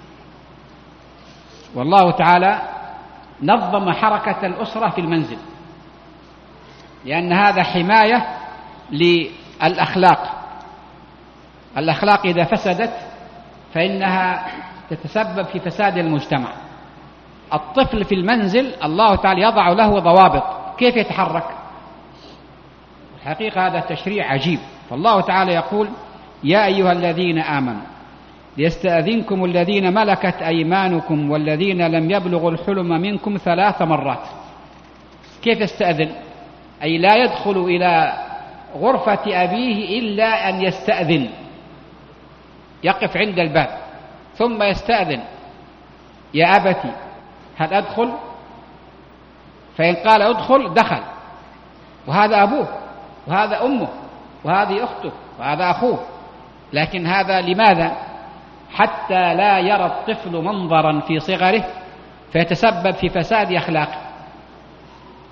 [SPEAKER 1] والله تعالى نظم حركة الأسرة في المنزل، لأن هذا حماية للأخلاق. الأخلاق إذا فسدت فإنها تتسبب في فساد المجتمع. الطفل في المنزل الله تعالى يضع له ضوابط كيف يتحرك. الحقيقة هذا تشريع عجيب. فالله تعالى يقول: يا أيها الذين آمنوا ليستأذنكم الذين ملكت أيمانكم والذين لم يبلغوا الحلم منكم 3 مرات. كيف يستأذن؟ أي لا يدخل إلى غرفة أبيه إلا أن يستأذن، يقف عند الباب ثم يستأذن: يا أبتي هل أدخل؟ فإن قال أدخل دخل، وهذا أبوه وهذا أمه وهذه أخته وهذا أخوه. لكن هذا لماذا؟ حتى لا يرى الطفل منظرا في صغره فيتسبب في فساد أخلاقه.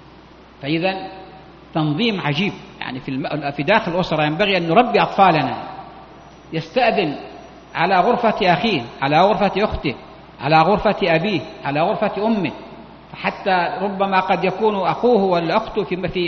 [SPEAKER 1] فإذا تنظيم عجيب يعني في داخل الأسرة. ينبغي أن نربي أطفالنا، يستأذن على غرفة أخيه، على غرفة أخته، على غرفة أبيه، على غرفة أمه، حتى ربما قد يكون أخوه ولا أخته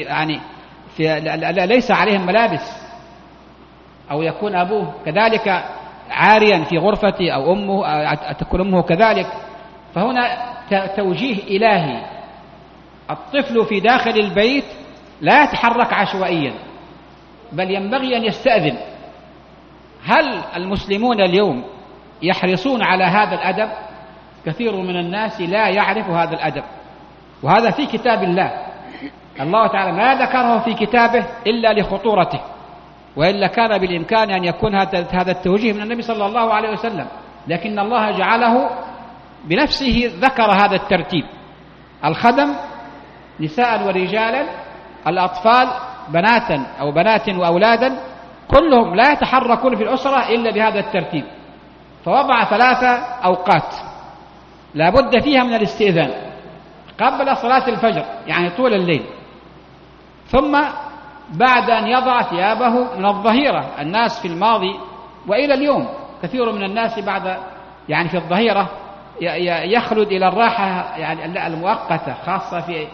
[SPEAKER 1] ليس عليهم ملابس، أو يكون أبوه كذلك عاريا في غرفته، أو أمه تكون أمه كذلك. فهنا توجيه إلهي. الطفل في داخل البيت لا يتحرك عشوائيا، بل ينبغي أن يستأذن. هل المسلمون اليوم يحرصون على هذا الأدب؟ كثير من الناس لا يعرف هذا الأدب، وهذا في كتاب الله. الله تعالى ما ذكره في كتابه إلا لخطورته، وإلا كان بالإمكان أن يكون هذا التوجيه من النبي صلى الله عليه وسلم، لكن الله جعله بنفسه. ذكر هذا الترتيب: الخدم نساء ورجالا، الأطفال بناتا أو بنات وأولادا، كلهم لا يتحركون في الأسرة إلا بهذا الترتيب. فوضع 3 أوقات لا بد فيها من الاستئذان: قبل صلاة الفجر يعني طول الليل، ثم بعد أن يضع ثيابه من الظهيرة. الناس في الماضي وإلى اليوم كثير من الناس بعد يعني في الظهيرة يخلد إلى الراحة يعني المؤقتة، خاصة في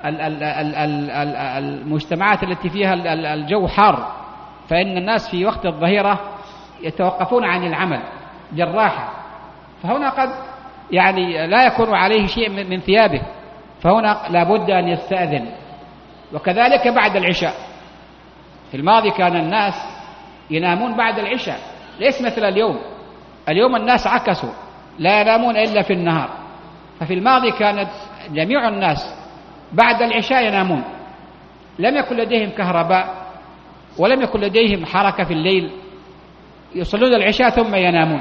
[SPEAKER 1] المجتمعات التي فيها الجو حار، فإن الناس في وقت الظهيرة يتوقفون عن العمل للراحة، فهنا قد يعني لا يكون عليه شيء من ثيابه، فهنا لابد أن يستأذن. وكذلك بعد العشاء. في الماضي كان الناس ينامون بعد العشاء، ليس مثل اليوم. اليوم الناس عكسوا، لا ينامون إلا في النهار. ففي الماضي كانت جميع الناس بعد العشاء ينامون، لم يكن لديهم كهرباء ولم يكن لديهم حركة في الليل، يصلون العشاء ثم ينامون.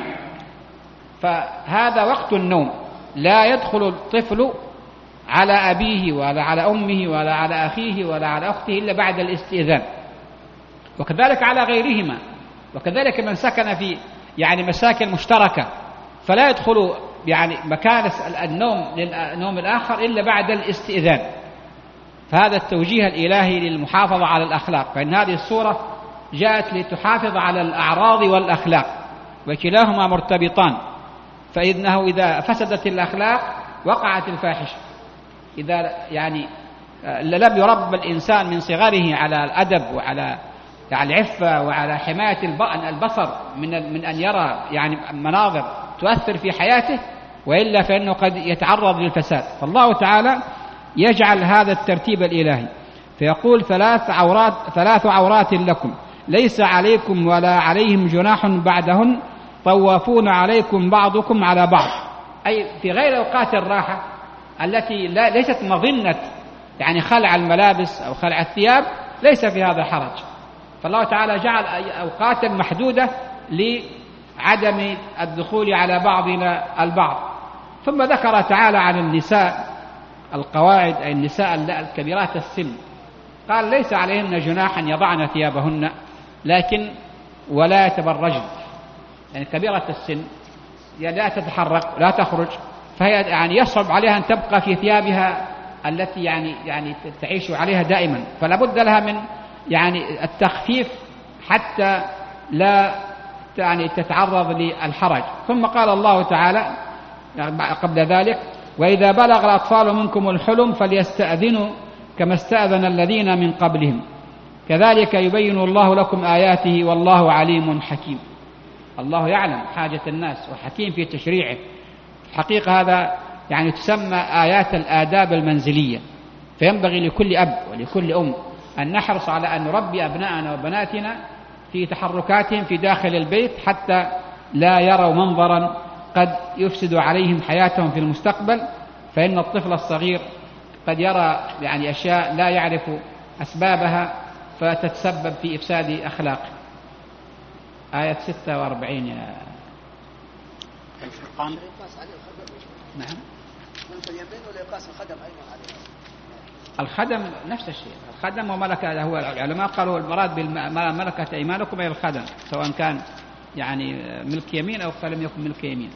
[SPEAKER 1] فهذا وقت النوم، لا يدخل الطفل على أبيه ولا على أمه ولا على أخيه ولا على أخته إلا بعد الاستئذان، وكذلك على غيرهما. وكذلك من سكن في يعني مساكن مشتركة فلا يدخل يعني مكان النوم الآخر إلا بعد الاستئذان. فهذا التوجيه الإلهي للمحافظة على الأخلاق، فإن هذه السورة جاءت لتحافظ على الأعراض والأخلاق، وكلاهما مرتبطان. فإنه إذا فسدت الأخلاق وقعت الفاحشة. إذا يعني لم يربى الإنسان من صغره على الأدب وعلى العفة وعلى حماية البصر من أن يرى يعني مناظر تؤثر في حياته، وإلا فإنه قد يتعرض للفساد. فالله تعالى يجعل هذا الترتيب الإلهي، فيقول: 3 عورات لكم ليس عليكم ولا عليهم جناح بعدهن طوافون عليكم بعضكم على بعض. أي في غير أوقات الراحة التي ليست مظنة يعني خلع الملابس أو خلع الثياب، ليس في هذا حرج. فالله تعالى جعل أوقاتا محدودة لعدم الدخول على بعضنا البعض. ثم ذكر تعالى عن النساء القواعد، أي النساء الكبيرات السن، قال: ليس عليهن جناح أن يضعن ثيابهن، لكن ولا يتبرجن. يعني كبيرة السن يعني لا تتحرك لا تخرج، فهي يعني يصعب عليها أن تبقى في ثيابها التي يعني تعيش عليها دائما، فلا بد لها من يعني التخفيف حتى لا يعني تتعرض للحرج. ثم قال الله تعالى قبل ذلك: وإذا بلغ الأطفال منكم الحلم فليستأذنوا كما استأذن الذين من قبلهم كذلك يبين الله لكم آياته والله عليم حكيم. الله يعلم حاجة الناس وحكيم في تشريعه. الحقيقة هذا يعني تسمى آيات الآداب المنزلية، فينبغي لكل أب ولكل أم أن نحرص على أن نربي أبناءنا وبناتنا في تحركاتهم في داخل البيت، حتى لا يروا منظرا قد يفسد عليهم حياتهم في المستقبل. فإن الطفل الصغير قد يرى يعني أشياء لا يعرف أسبابها فتتسبب في إفساد أخلاقه. آية 46 يا
[SPEAKER 3] الفرقان.
[SPEAKER 1] نعم.
[SPEAKER 3] اليمين ولا يقاس الخدم أيضا عليه؟
[SPEAKER 1] الخدم نفس الشيء، الخدم وملكة. هو العلماء قالوا المراد بملكة أيمانكم أي الخدم، سواء كان يعني ملك يمين أو لم يكن ملك يمين.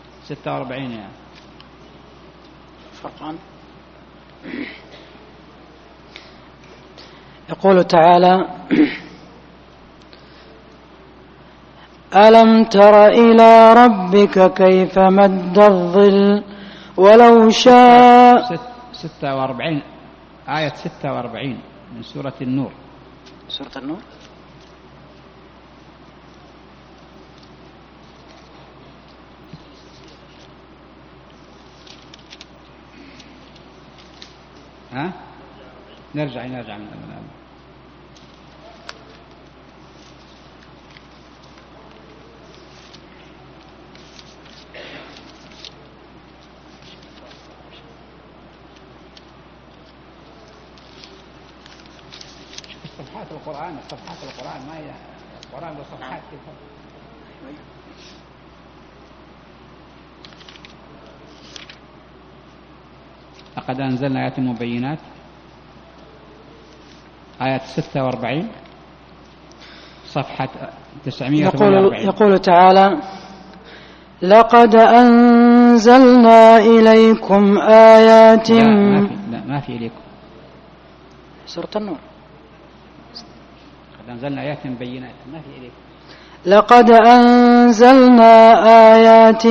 [SPEAKER 1] 46 يعني.
[SPEAKER 3] فرقان.
[SPEAKER 2] يقول تعالى: ألم تر إلى ربك كيف مد الظل ولو شاء.
[SPEAKER 1] 46 آية 46 من سورة النور.
[SPEAKER 2] سورة النور.
[SPEAKER 1] ها؟ نرجع من الأول. صفحات القرآن ما هي القرآن وصفحات كيف. لقد أنزلنا آيات مبينات، آيات 46 صفحة 948.
[SPEAKER 2] يقول تعالى: لقد أنزلنا إليكم آيات.
[SPEAKER 1] ما في إليكم.
[SPEAKER 2] سورة النور.
[SPEAKER 1] لقد أنزلنا آيات مبينات، ما في إليكم.
[SPEAKER 2] لقد أنزلنا آيات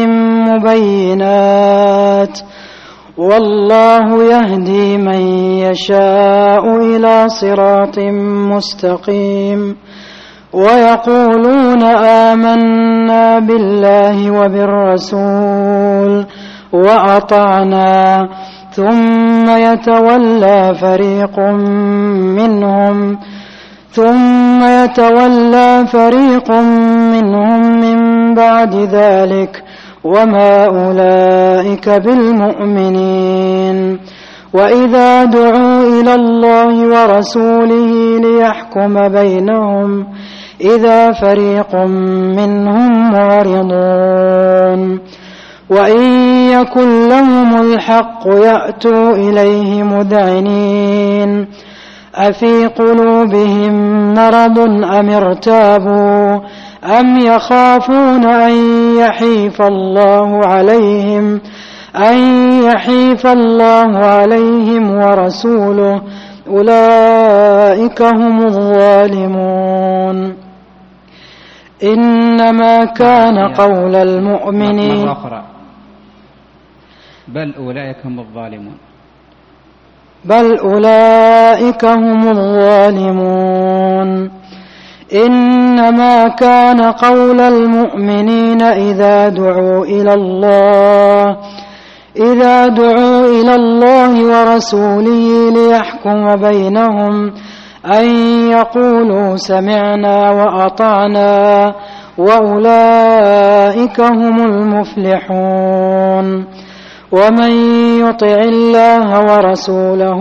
[SPEAKER 2] مبينات والله يهدي من يشاء إلى صراط مستقيم. ويقولون آمنا بالله وبالرسول وأطعنا ثم يتولى فريق منهم من بعد ذلك وما أولئك بالمؤمنين. وإذا دعوا إلى الله ورسوله ليحكم بينهم إذا فريق منهم معرضون. وإن يكن لهم الحق يأتوا إليه مذعنين. أفي قلوبهم مرض أم ارتابوا أم يخافون أن يحيف الله عليهم ورسوله أولئك هم الظالمون. إنما كان قول المؤمنين.
[SPEAKER 1] مرة أخرى: بل أولئك هم الظالمون. إنما كان قول المؤمنين إذا دعوا إلى الله ورسوله ليحكم بينهم أن يقولوا سمعنا وأطعنا وأولئك هم المفلحون. ومن يطع الله ورسوله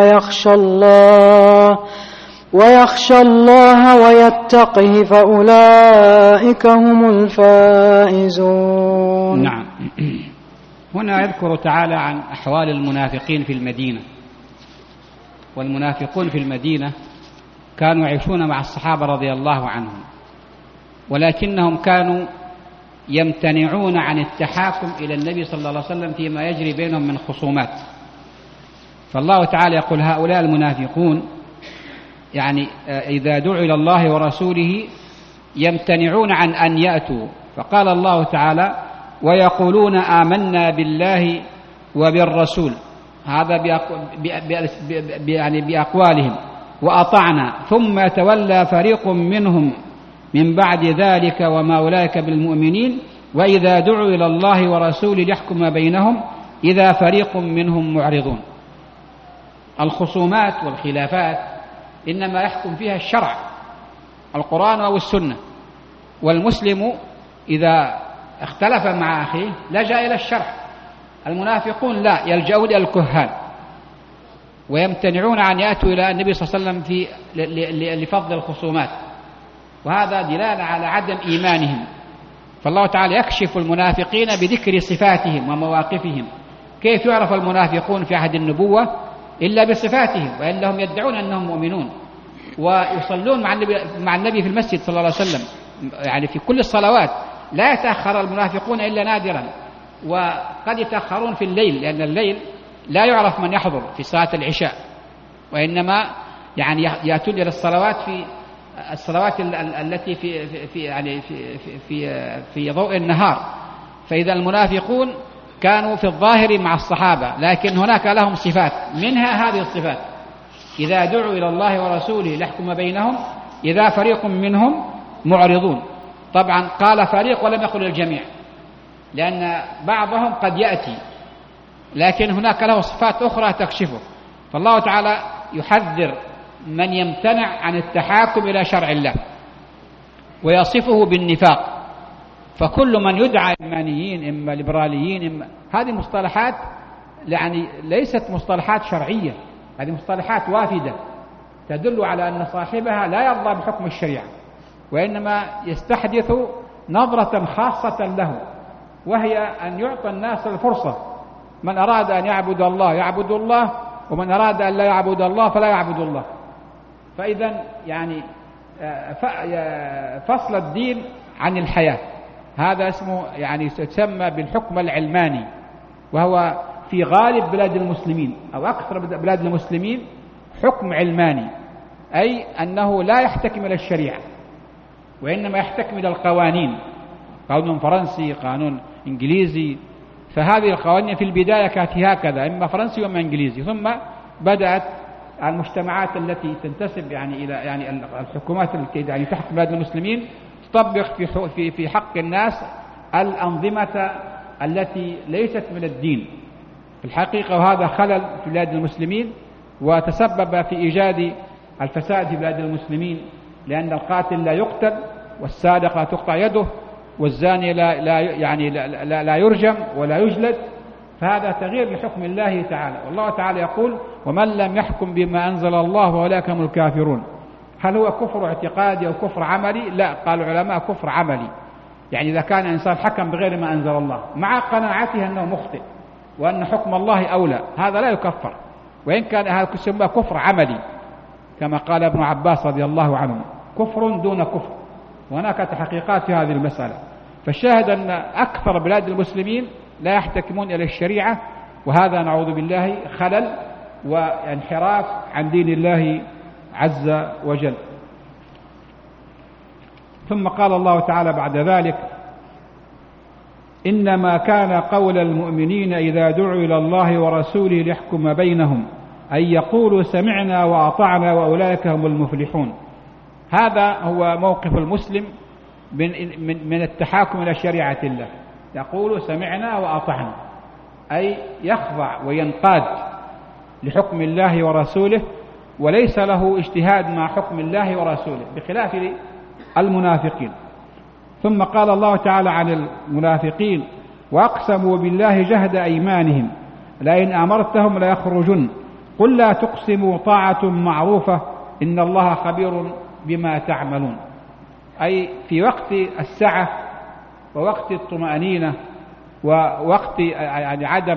[SPEAKER 1] ويخشى الله ويتقه فأولئك هم الفائزون. نعم. هنا يذكر تعالى عن أحوال المنافقين في المدينة. والمنافقون في المدينة كانوا يعيشون مع الصحابة رضي الله عنهم، ولكنهم كانوا يمتنعون عن التحاكم إلى النبي صلى الله عليه وسلم فيما يجري بينهم من خصومات. فالله تعالى يقول: هؤلاء المنافقون يعني إذا دعوا إلى الله ورسوله يمتنعون عن أن يأتوا. فقال الله تعالى: ويقولون آمنا بالله وبالرسول، هذا يعني بأقوالهم، وأطعنا ثم يتولى فريق منهم من بعد ذلك وما أولئك بالمؤمنين. وإذا دعوا إلى الله ورسوله ليحكم بينهم إذا فريق منهم معرضون. الخصومات والخلافات إنما يحكم فيها الشرع، القرآن أو السنة. والمسلم إذا اختلف مع أخيه لجأ إلى الشرع. المنافقون لا، يلجأون إلى الكهان ويمتنعون عن يأتوا إلى النبي صلى الله عليه وسلم لفض الخصومات، وهذا دلالة على عدم إيمانهم. فالله تعالى يكشف المنافقين بذكر صفاتهم ومواقفهم. كيف يعرف المنافقون في عهد النبوة؟ إلا بصفاتهم، وإلا هم يدعون أنهم مؤمنون ويصلون مع النبي في المسجد صلى الله عليه وسلم، يعني في كل الصلوات. لا يتأخر المنافقون إلا نادرا، وقد يتأخرون في الليل، لأن الليل لا يعرف من يحضر في صلاة العشاء، وإنما يعني يأتون إلى الصلوات في الصلوات التي في ضوء النهار. فإذا المنافقون كانوا في الظاهر مع الصحابة، لكن هناك لهم صفات، منها هذه الصفات: إذا دعوا إلى الله ورسوله ليحكم بينهم إذا فريق منهم معرضون. طبعا قال فريق ولم يقل الجميع، لأن بعضهم قد يأتي، لكن هناك له صفات أخرى تكشفه. فالله تعالى يحذر من يمتنع عن التحاكم إلى شرع الله ويصفه بالنفاق. فكل من يدعى إيمانيين إما ليبراليين إما، هذه مصطلحات يعني ليست مصطلحات شرعية، هذه مصطلحات وافدة تدل على أن صاحبها لا يرضى بحكم الشريعة، وإنما يستحدث نظرة خاصة له، وهي أن يعطي الناس الفرصة. من أراد أن يعبد الله يعبد الله، ومن أراد أن لا يعبد الله فلا يعبد الله. فإذا يعني فصل الدين عن الحياة، هذا اسمه يعني يسمى بالحكم العلماني، وهو في غالب بلاد المسلمين أو أكثر بلاد المسلمين حكم علماني، أي أنه لا يحتكم إلى الشريعة وإنما يحتكم إلى القوانين، قانون فرنسي، قانون إنجليزي. فهذه القوانين في البداية كانت هكذا، إما فرنسي وإما إنجليزي، ثم بدأت المجتمعات التي تنتسب يعني إلى الحكومات التي يعني تحكم بلاد المسلمين تطبق في حق الناس الأنظمة التي ليست من الدين في الحقيقة، وهذا خلل في بلاد المسلمين وتسبب في إيجاد الفساد في بلاد المسلمين، لأن القاتل لا يقتل، والسارق لا تقطع يده، والزاني لا يرجم ولا يجلد. فهذا تغيير لحكم الله تعالى. والله تعالى يقول: ومن لم يحكم بما أنزل الله فأولئك هم الكافرون. هل هو كفر اعتقادي أو كفر عملي؟ لا، قال العلماء كفر عملي، يعني إذا كان إنسان حكم بغير ما أنزل الله مع قناعته أنه مخطئ وأن حكم الله أولى، هذا لا يكفر، وإن كان هذا يسمى كفر عملي كما قال ابن عباس رضي الله عنه: كفر دون كفر. وهناك تحقيقات في هذه المسألة. فالشاهد أن أكثر بلاد المسلمين لا يحتكمون إلى الشريعة، وهذا نعوذ بالله خلل وانحراف عن دين الله عز وجل. ثم قال الله تعالى بعد ذلك: إنما كان قول المؤمنين إذا دعوا إلى الله ورسوله ليحكم بينهم أن يقولوا سمعنا وأطعنا وأولئك هم المفلحون. هذا هو موقف المسلم من التحاكم إلى شريعة الله، يقول سمعنا وأطعنا، أي يخضع وينقاد لحكم الله ورسوله، وليس له اجتهاد مع حكم الله ورسوله بخلاف المنافقين. ثم قال الله تعالى عن المنافقين: وأقسموا بالله جهد أيمانهم لئن أمرتهم ليخرجن قل لا تقسموا طاعة معروفة إن الله خبير بما تعملون. أي في وقت السعة ووقت الطمأنينة ووقت يعني عدم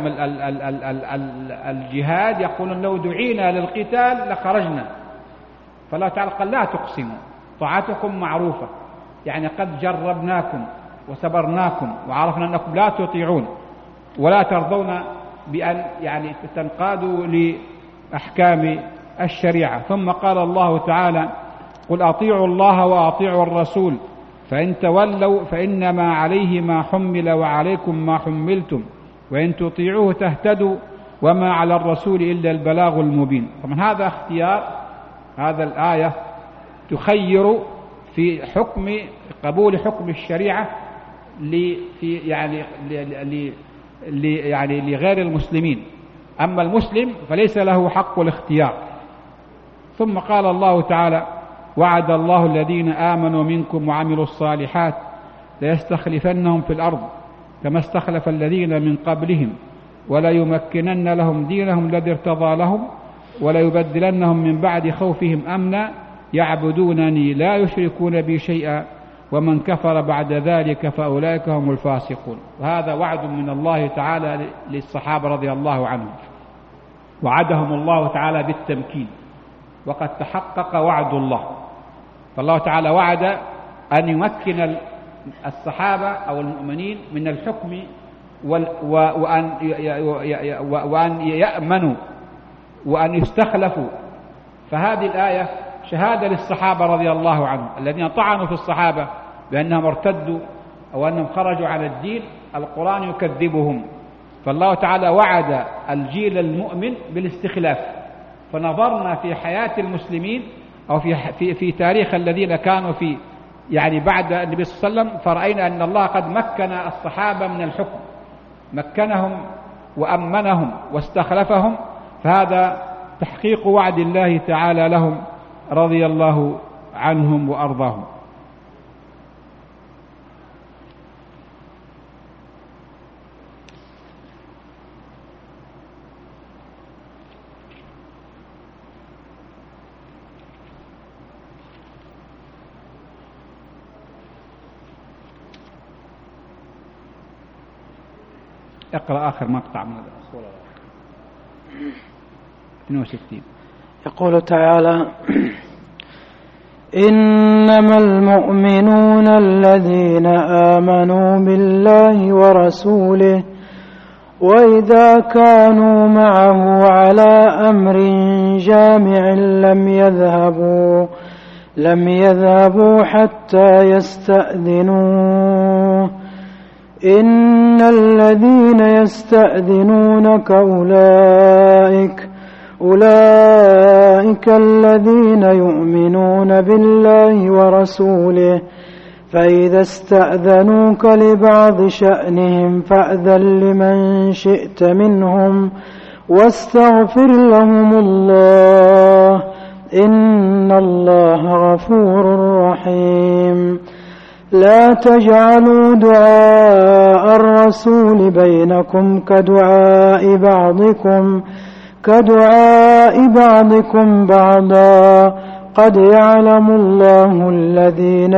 [SPEAKER 1] الجهاد يقولون لو دعينا للقتال لخرجنا. فالله تعالى قال: لا تقسموا، طاعتكم معروفة، يعني قد جربناكم وسبرناكم وعرفنا أنكم لا تطيعون ولا ترضون بأن يعني تنقادوا لأحكام الشريعة. ثم قال الله تعالى: قل أطيعوا الله وأطيعوا الرسول فإن تولوا فإنما عليه ما حمل وعليكم ما حملتم وإن تطيعوه تهتدوا وما على الرسول إلا البلاغ المبين. طبعا هذا اختيار، هذا الآية تخير في حكم قبول حكم الشريعة يعني لغير المسلمين، أما المسلم فليس له حق الاختيار. ثم قال الله تعالى: وعد الله الذين آمنوا منكم وعملوا الصالحات ليستخلفنهم في الأرض كما استخلف الذين من قبلهم وليمكنن لهم دينهم الذي ارتضى لهم وليبدلنهم من بعد خوفهم أمنا يعبدونني لا يشركون بي شيئا ومن كفر بعد ذلك فأولئك هم الفاسقون. وهذا وعد من الله تعالى للصحابة رضي الله عنهم، وعدهم الله تعالى بالتمكين، وقد تحقق وعد الله. فالله تعالى وعد أن يمكن الصحابة أو المؤمنين من الحكم وأن يأمنوا وأن يستخلفوا فهذه الآية شهادة للصحابة رضي الله عنهم الذين طعنوا في الصحابة بأنهم ارتدوا أو أنهم خرجوا على الدين. القرآن يكذبهم، فالله تعالى وعد الجيل المؤمن بالاستخلاف. فنظرنا في حياة المسلمين أو في تاريخ الذين كانوا في يعني بعد النبي صلى الله عليه وسلم، فرأينا أن الله قد مكن الصحابة من الحكم، مكنهم وأمنهم واستخلفهم، فهذا تحقيق وعد الله تعالى لهم رضي الله عنهم وأرضاهم. اقرأ آخر مقطع من الصورة 62.
[SPEAKER 2] يقول تعالى: إنما المؤمنون الذين آمنوا بالله ورسوله وإذا كانوا معه على أمر جامع لم يذهبوا حتى يستأذنوه. إن الذين يستأذنونك أولئك الذين يؤمنون بالله ورسوله، فإذا استأذنوك لبعض شأنهم فأذن لمن شئت منهم واستغفر لهم الله، إن الله غفور رحيم. لا تجعلوا دعاء الرسول بينكم كدعاء بعضكم بعضا، قد يعلم الله الذين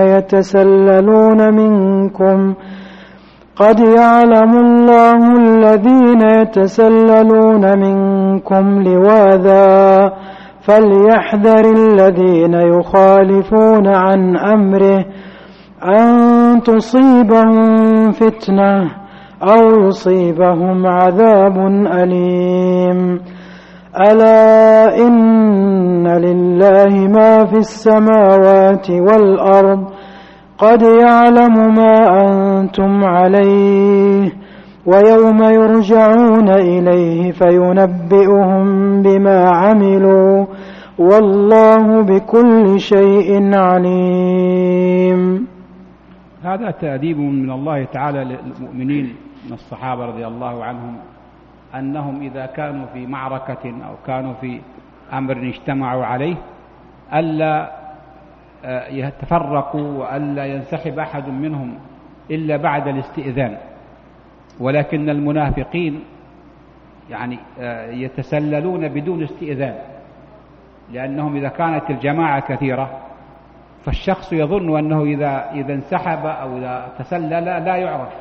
[SPEAKER 2] يتسللون منكم لواذا، فليحذر الذين يخالفون عن أمره أن تصيبهم فتنة أو يصيبهم عذاب أليم. ألا إن لله ما في السماوات والأرض، قد يعلم ما أنتم عليه، ويوم يرجعون إليه فينبئهم بما عملوا، والله بكل شيء عليم.
[SPEAKER 1] هذا تأديب من الله تعالى للمؤمنين من الصحابة رضي الله عنهم، أنهم إذا كانوا في معركة أو كانوا في أمر اجتمعوا عليه ألا يتفرقوا وألا ينسحب أحد منهم إلا بعد الاستئذان. ولكن المنافقين يعني يتسللون بدون استئذان، لأنهم إذا كانت الجماعة كثيرة فالشخص يظن أنه إذا انسحب أو إذا تسلل لا يعرف،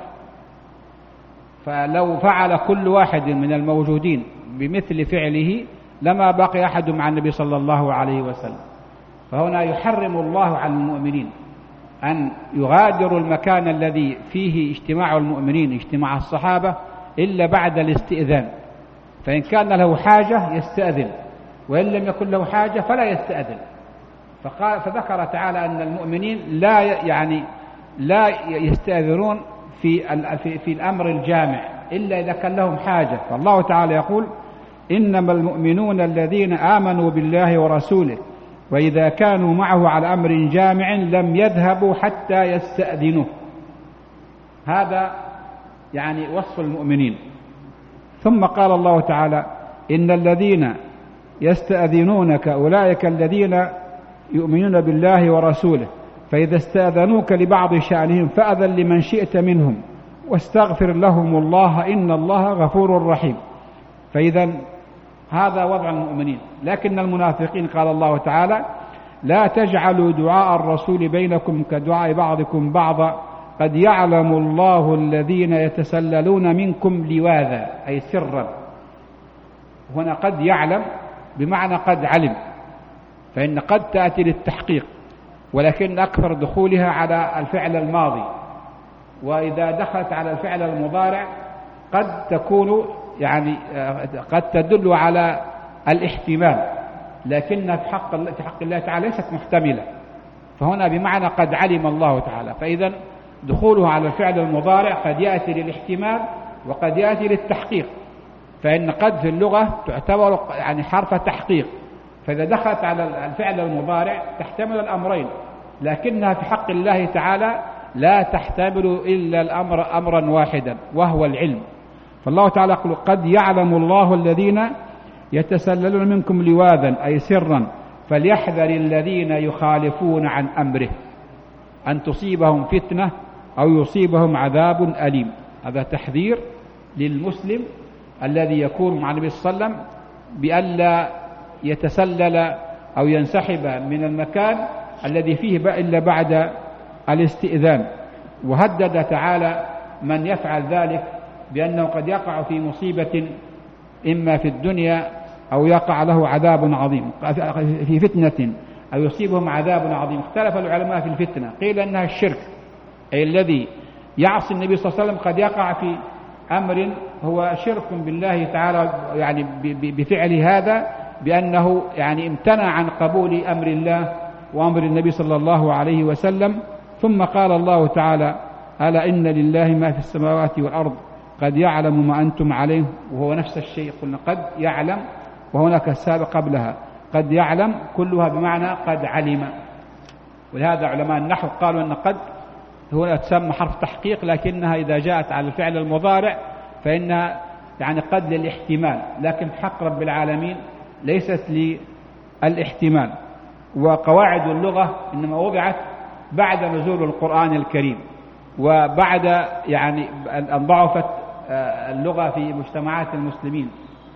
[SPEAKER 1] فلو فعل كل واحد من الموجودين بمثل فعله لما بقي أحد مع النبي صلى الله عليه وسلم. فهنا يحرم الله على المؤمنين أن يغادروا المكان الذي فيه اجتماع المؤمنين، اجتماع الصحابة، إلا بعد الاستئذان. فإن كان له حاجة يستأذن، وإن لم يكن له حاجة فلا يستأذن. فذكر تعالى أن المؤمنين لا يستأذنون في الأمر الجامع إلا إذا كان لهم حاجة. فالله تعالى يقول: إنما المؤمنون الذين آمنوا بالله ورسوله وإذا كانوا معه على أمر جامع لم يذهبوا حتى يستأذنوه. هذا يعني وصف المؤمنين. ثم قال الله تعالى: إن الذين يستأذنونك أولئك الذين يؤمنون بالله ورسوله، فإذا استأذنوك لبعض شأنهم فأذن لمن شئت منهم واستغفر لهم الله، إن الله غفور رحيم. فإذا هذا وضع المؤمنين. لكن المنافقين قال الله تعالى: لا تجعلوا دعاء الرسول بينكم كدعاء بعضكم بعضا، قد يعلم الله الذين يتسللون منكم لواذا، أي سرا. هنا قد يعلم بمعنى قد علم، فإن قد تأتي للتحقيق، ولكن أكثر دخولها على الفعل الماضي، وإذا دخلت على الفعل المضارع قد تكون قد تدل على الاحتمال، لكنها في حق الله تعالى ليست محتملة، فهنا بمعنى قد علم الله تعالى. فإذا دخوله على الفعل المضارع قد يأتي للاحتمال وقد يأتي للتحقيق، فإن قد في اللغة تعتبر يعني حرف تحقيق، فإذا دخلت على الفعل المضارع تحتمل الأمرين، لكنها في حق الله تعالى لا تحتمل إلا الأمر أمرا واحدا وهو العلم. فالله تعالى يقول قد يعلم الله الذين يتسللون منكم لواذا أي سرا فليحذر الذين يخالفون عن أمره أن تصيبهم فتنة أو يصيبهم عذاب أليم. هذا تحذير للمسلم الذي يكون مع النبي صلى الله عليه وسلم بألا يتسلل أو ينسحب من المكان الذي فيه إلا بعد الاستئذان. وهدد تعالى من يفعل ذلك بأنه قد يقع في مصيبة إما في الدنيا أو يقع له عذاب عظيم، في فتنة أو يصيبهم عذاب عظيم. اختلف العلماء في الفتنة، قيل أنها الشرك أي الذي يعصي النبي صلى الله عليه وسلم قد يقع في أمر هو شرك بالله تعالى، يعني بفعل هذا بأنه يعني امتنع عن قبول أمر الله وأمر النبي صلى الله عليه وسلم. ثم قال الله تعالى ألا إن لله ما في السماوات والأرض قد يعلم ما أنتم عليه، وهو نفس الشيء، قلنا قد يعلم وهناك السابق قبلها قد يعلم، كلها بمعنى قد علم. ولهذا علماء النحو قالوا أن قد هنا تسمى حرف تحقيق، لكنها إذا جاءت على الفعل المضارع فإنها يعني قد للاحتمال، لكن حق رب العالمين ليست للاحتمال. وقواعد اللغة إنما وضعت بعد نزول القرآن الكريم، وبعد يعني أن ضعفت اللغة في مجتمعات المسلمين،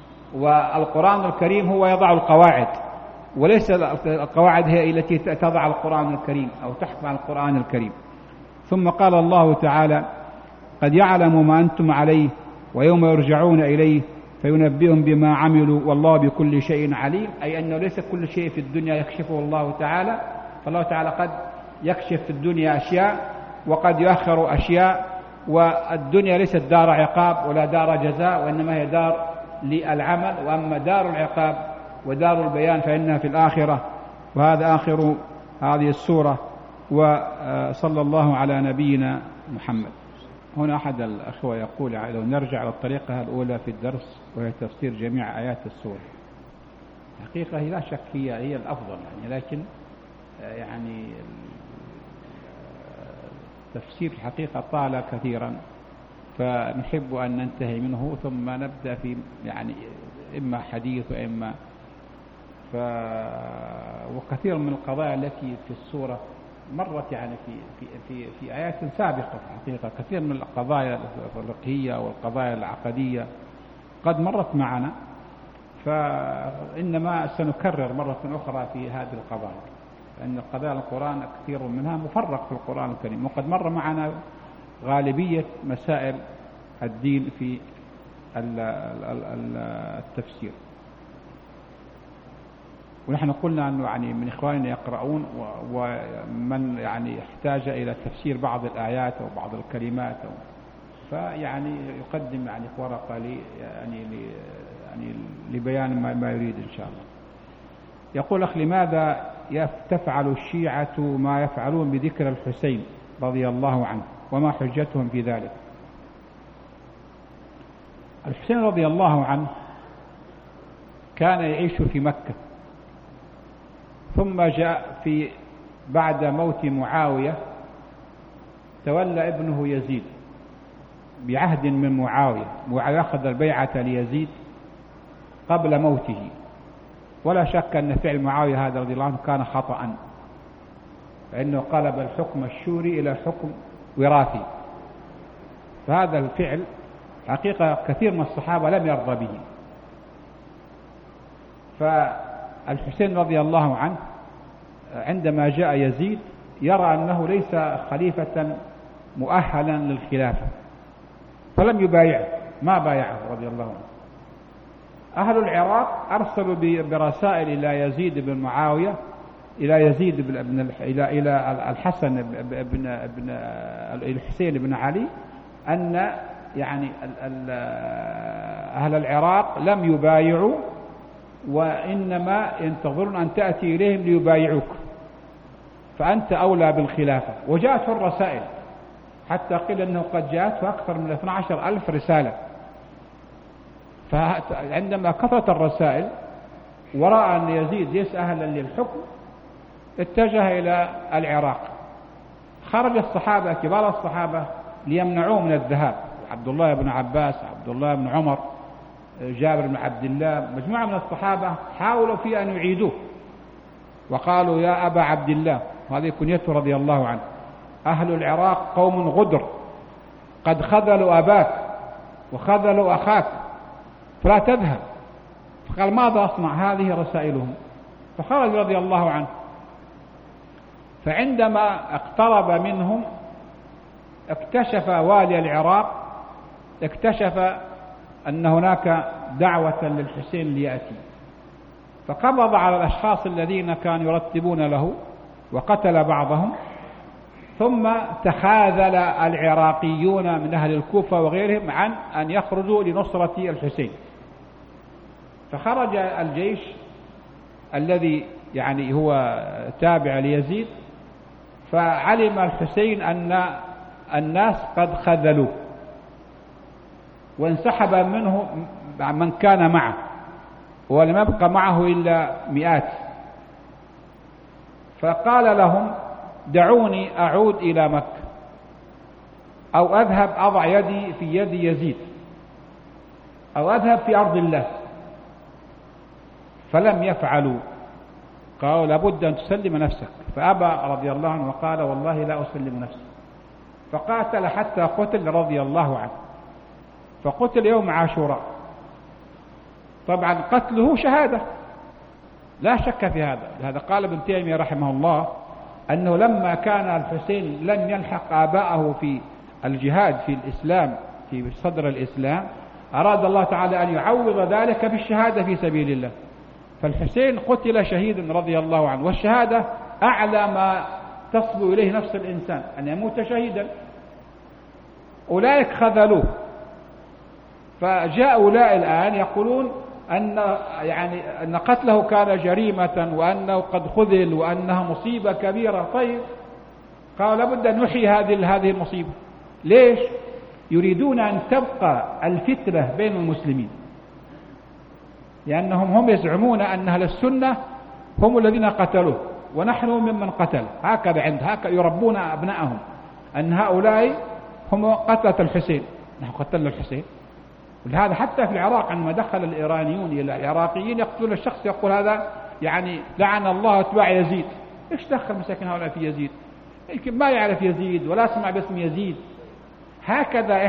[SPEAKER 1] والقرآن الكريم هو يضع القواعد، وليس القواعد هي التي تضع القرآن الكريم أو تحكم على القرآن الكريم. ثم قال الله تعالى قد يعلم ما أنتم عليه ويوم يرجعون إليه فينبئهم بما عملوا والله بكل شيء عليم، أي أنه ليس كل شيء في الدنيا يكشفه الله تعالى، فالله تعالى قد يكشف في الدنيا أشياء وقد يؤخر أشياء. والدنيا ليست دار عقاب ولا دار جزاء، وإنما هي دار للعمل، وأما دار العقاب ودار البيان فإنها في الآخرة. وهذا آخر هذه السورة، وصلى الله على نبينا محمد. هنا أحد الأخوة يقول لو نرجع للطريقة الأولى في الدرس وهي تفسير جميع آيات السورة، حقيقة لا شك هي الأفضل يعني، لكن يعني تفسير الحقيقة طال كثيرا، فنحب أن ننتهي منه ثم نبدأ في يعني إما حديث وإما وكثير من القضايا التي في السورة مرت يعني في آيات سابقة. حقيقة كثير من القضايا الفقهية والقضايا العقدية قد مرت معنا، فإنما سنكرر مرة أخرى في هذه القضايا، لأن القضايا القرآن كثير منها مفرق في القرآن الكريم، وقد مر معنا غالبية مسائل الدين في التفسير. ونحن قلنا أنه يعني من إخواننا يقرؤون ومن يعني يحتاج إلى تفسير بعض الآيات أو بعض الكلمات فيعني يقدم يعني ورقة يعني لبيان ما يريد إن شاء الله. يقول أخ لماذا تفعل الشيعة ما يفعلون بذكر الحسين رضي الله عنه وما حجتهم في ذلك؟ الحسين رضي الله عنه كان يعيش في مكة، ثم جاء بعد موت معاوية تولى ابنه يزيد بعهد من معاوية أخذ البيعة ليزيد قبل موته. ولا شك أن فعل معاوية هذا رضي الله عنه كان خطأ، فإنه قلب الحكم الشوري إلى حكم وراثي، فهذا الفعل حقيقة كثير من الصحابة لم يرضى به. فالحسين رضي الله عنه عندما جاء يزيد يرى أنه ليس خليفة مؤهلا للخلافة، فلم يبايعه، ما بايعه رضي الله عنه. أهل العراق أرسلوا برسائل إلى يزيد بن معاوية إلى يزيد إلى الحسن بن الحسين بن علي أن يعني أهل العراق لم يبايعوا
[SPEAKER 4] وإنما ينتظرون أن تأتي إليهم ليبايعوك، فأنت أولى بالخلافة. وجاءته الرسائل حتى قيل أنه قد جاءته أكثر من 12,000 رسالة. فعندما كثرت الرسائل ورأى أن يزيد ليس أهلا للحكم اتجه إلى العراق. خرج الصحابة كبار الصحابة ليمنعوه من الذهاب، عبد الله بن عباس، عبد الله بن عمر، جابر بن عبد الله، مجموعة من الصحابة حاولوا في أن يعيدوه وقالوا يا أبا عبد الله، وهذه كنيته رضي الله عنه، أهل العراق قوم غدر قد خذلوا أباك وخذلوا أخاك فلا تذهب. فقال ماذا أصنع؟ هذه رسائلهم. فخرج رضي الله عنه. فعندما اقترب منهم اكتشف والي العراق اكتشف أن هناك دعوة للحسين ليأتي، فقبض على الأشخاص الذين كانوا يرتبون له وقتل بعضهم، ثم تخاذل العراقيون من أهل الكوفة وغيرهم عن أن يخرجوا لنصرة الحسين. فخرج الجيش الذي يعني هو تابع ليزيد، فعلم الحسين أن الناس قد خذلوه وانسحب منه من كان معه ولم يبق معه إلا مئات. فقال لهم دعوني أعود إلى مكة أو أذهب أضع يدي في يد يزيد أو أذهب في أرض الله. فلم يفعلوا، قالوا لابد أن تسلم نفسك، فأبى رضي الله عنه وقال والله لا أسلم نفسي. فقاتل حتى قتل رضي الله عنه، فقتل يوم عاشوراء. طبعا قتله شهادة لا شك في هذا. لهذا قال ابن تيمية رحمه الله أنه لما كان الحسين لن يلحق آباءه في الجهاد في الإسلام في صدر الإسلام، أراد الله تعالى أن يعوض ذلك بالشهادة في سبيل الله. فالحسين قتل شهيدا رضي الله عنه، والشهادة أعلى ما تصبو إليه نفس الإنسان أن يموت شهيدا. أولئك خذلوه، فجاء أولئك الآن يقولون أن قتله كان جريمة وأنه قد خذل وأنها مصيبة كبيرة. طيب قالوا لابد أن نحيي هذه المصيبة. ليش؟ يريدون أن تبقى الفتنة بين المسلمين، لأنهم هم يزعمون أن أهل السنة هم الذين قتلوه ونحن ممن قتل. هكذا يربون أبنائهم أن هؤلاء هم قتلة الحسين، نحن قتلنا الحسين. ولهذا حتى في العراق عندما دخل الإيرانيون إلى العراقيين يقتلون الشخص يقول هذا يعني لعن الله اتباع يزيد. إيش دخل مساكين هؤلاء في يزيد؟ يمكن ما يعرف يزيد ولا سمع باسم يزيد. هكذا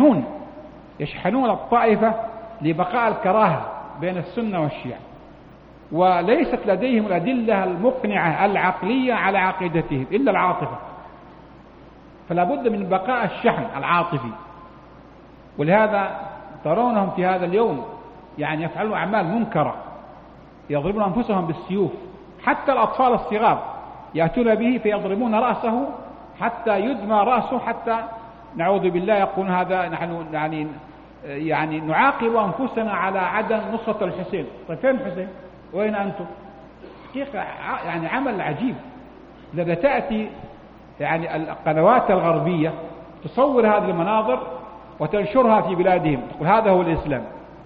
[SPEAKER 4] يشحنون الطائفة لبقاء الكراهة بين السنة والشيعة، وليست لديهم الأدلة المقنعة العقلية على عقيدتهم إلا العاطفة. فلا بد من بقاء الشحن العاطفي. ولهذا ترونهم في هذا اليوم يعني يفعلون أعمال منكرة، يضربون أنفسهم بالسيوف، حتى الأطفال الصغار يأتون به فيضربون رأسه حتى يدمى رأسه، حتى نعوذ بالله يقولون هذا نحن يعني نعاقب أنفسنا على عدم نصرة الحسين. طيب فين الحسين؟ وين أنتم؟ حقيقة يعني عمل عجيب. لذا تأتي يعني القنوات الغربية تصور هذه المناظر وتنشرها في بلادهم، تقول هذا هو الإسلام،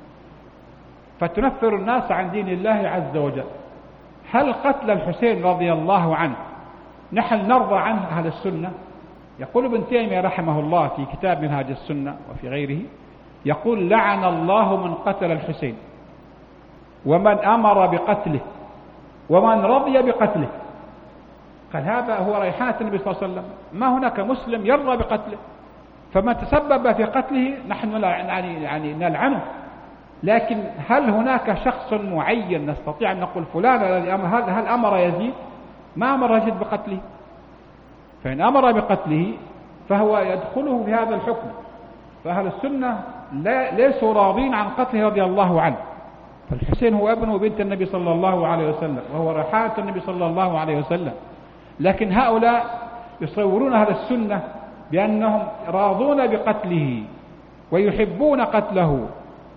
[SPEAKER 4] فتنفر الناس عن دين الله عز وجل. هل قتل الحسين رضي الله عنه نحن نرضى عنه أهل السنة؟ يقول ابن تيمية رحمه الله في كتاب منهاج السنة وفي غيره، يقول لعن الله من قتل الحسين ومن أمر بقتله ومن رضي بقتله. قال هذا هو ريحانة النبي صلى الله عليه وسلم، ما هناك مسلم يرضى بقتله، فمن تسبب في قتله نحن يعني نلعنه. لكن هل هناك شخص معين نستطيع أن نقول فلان الذي أمر هذا؟ هل أمر يزيد؟ ما أمر يزيد بقتله. فإن أمر بقتله فهو يدخله في هذا الحكم. فأهل السنة ليسوا راضين عن قتله رضي الله عنه. فالحسين هو ابن وبنت النبي صلى الله عليه وسلم، وهو ريحانة النبي صلى الله عليه وسلم. لكن هؤلاء يصورون أهل السنة بأنهم راضون بقتله ويحبون قتله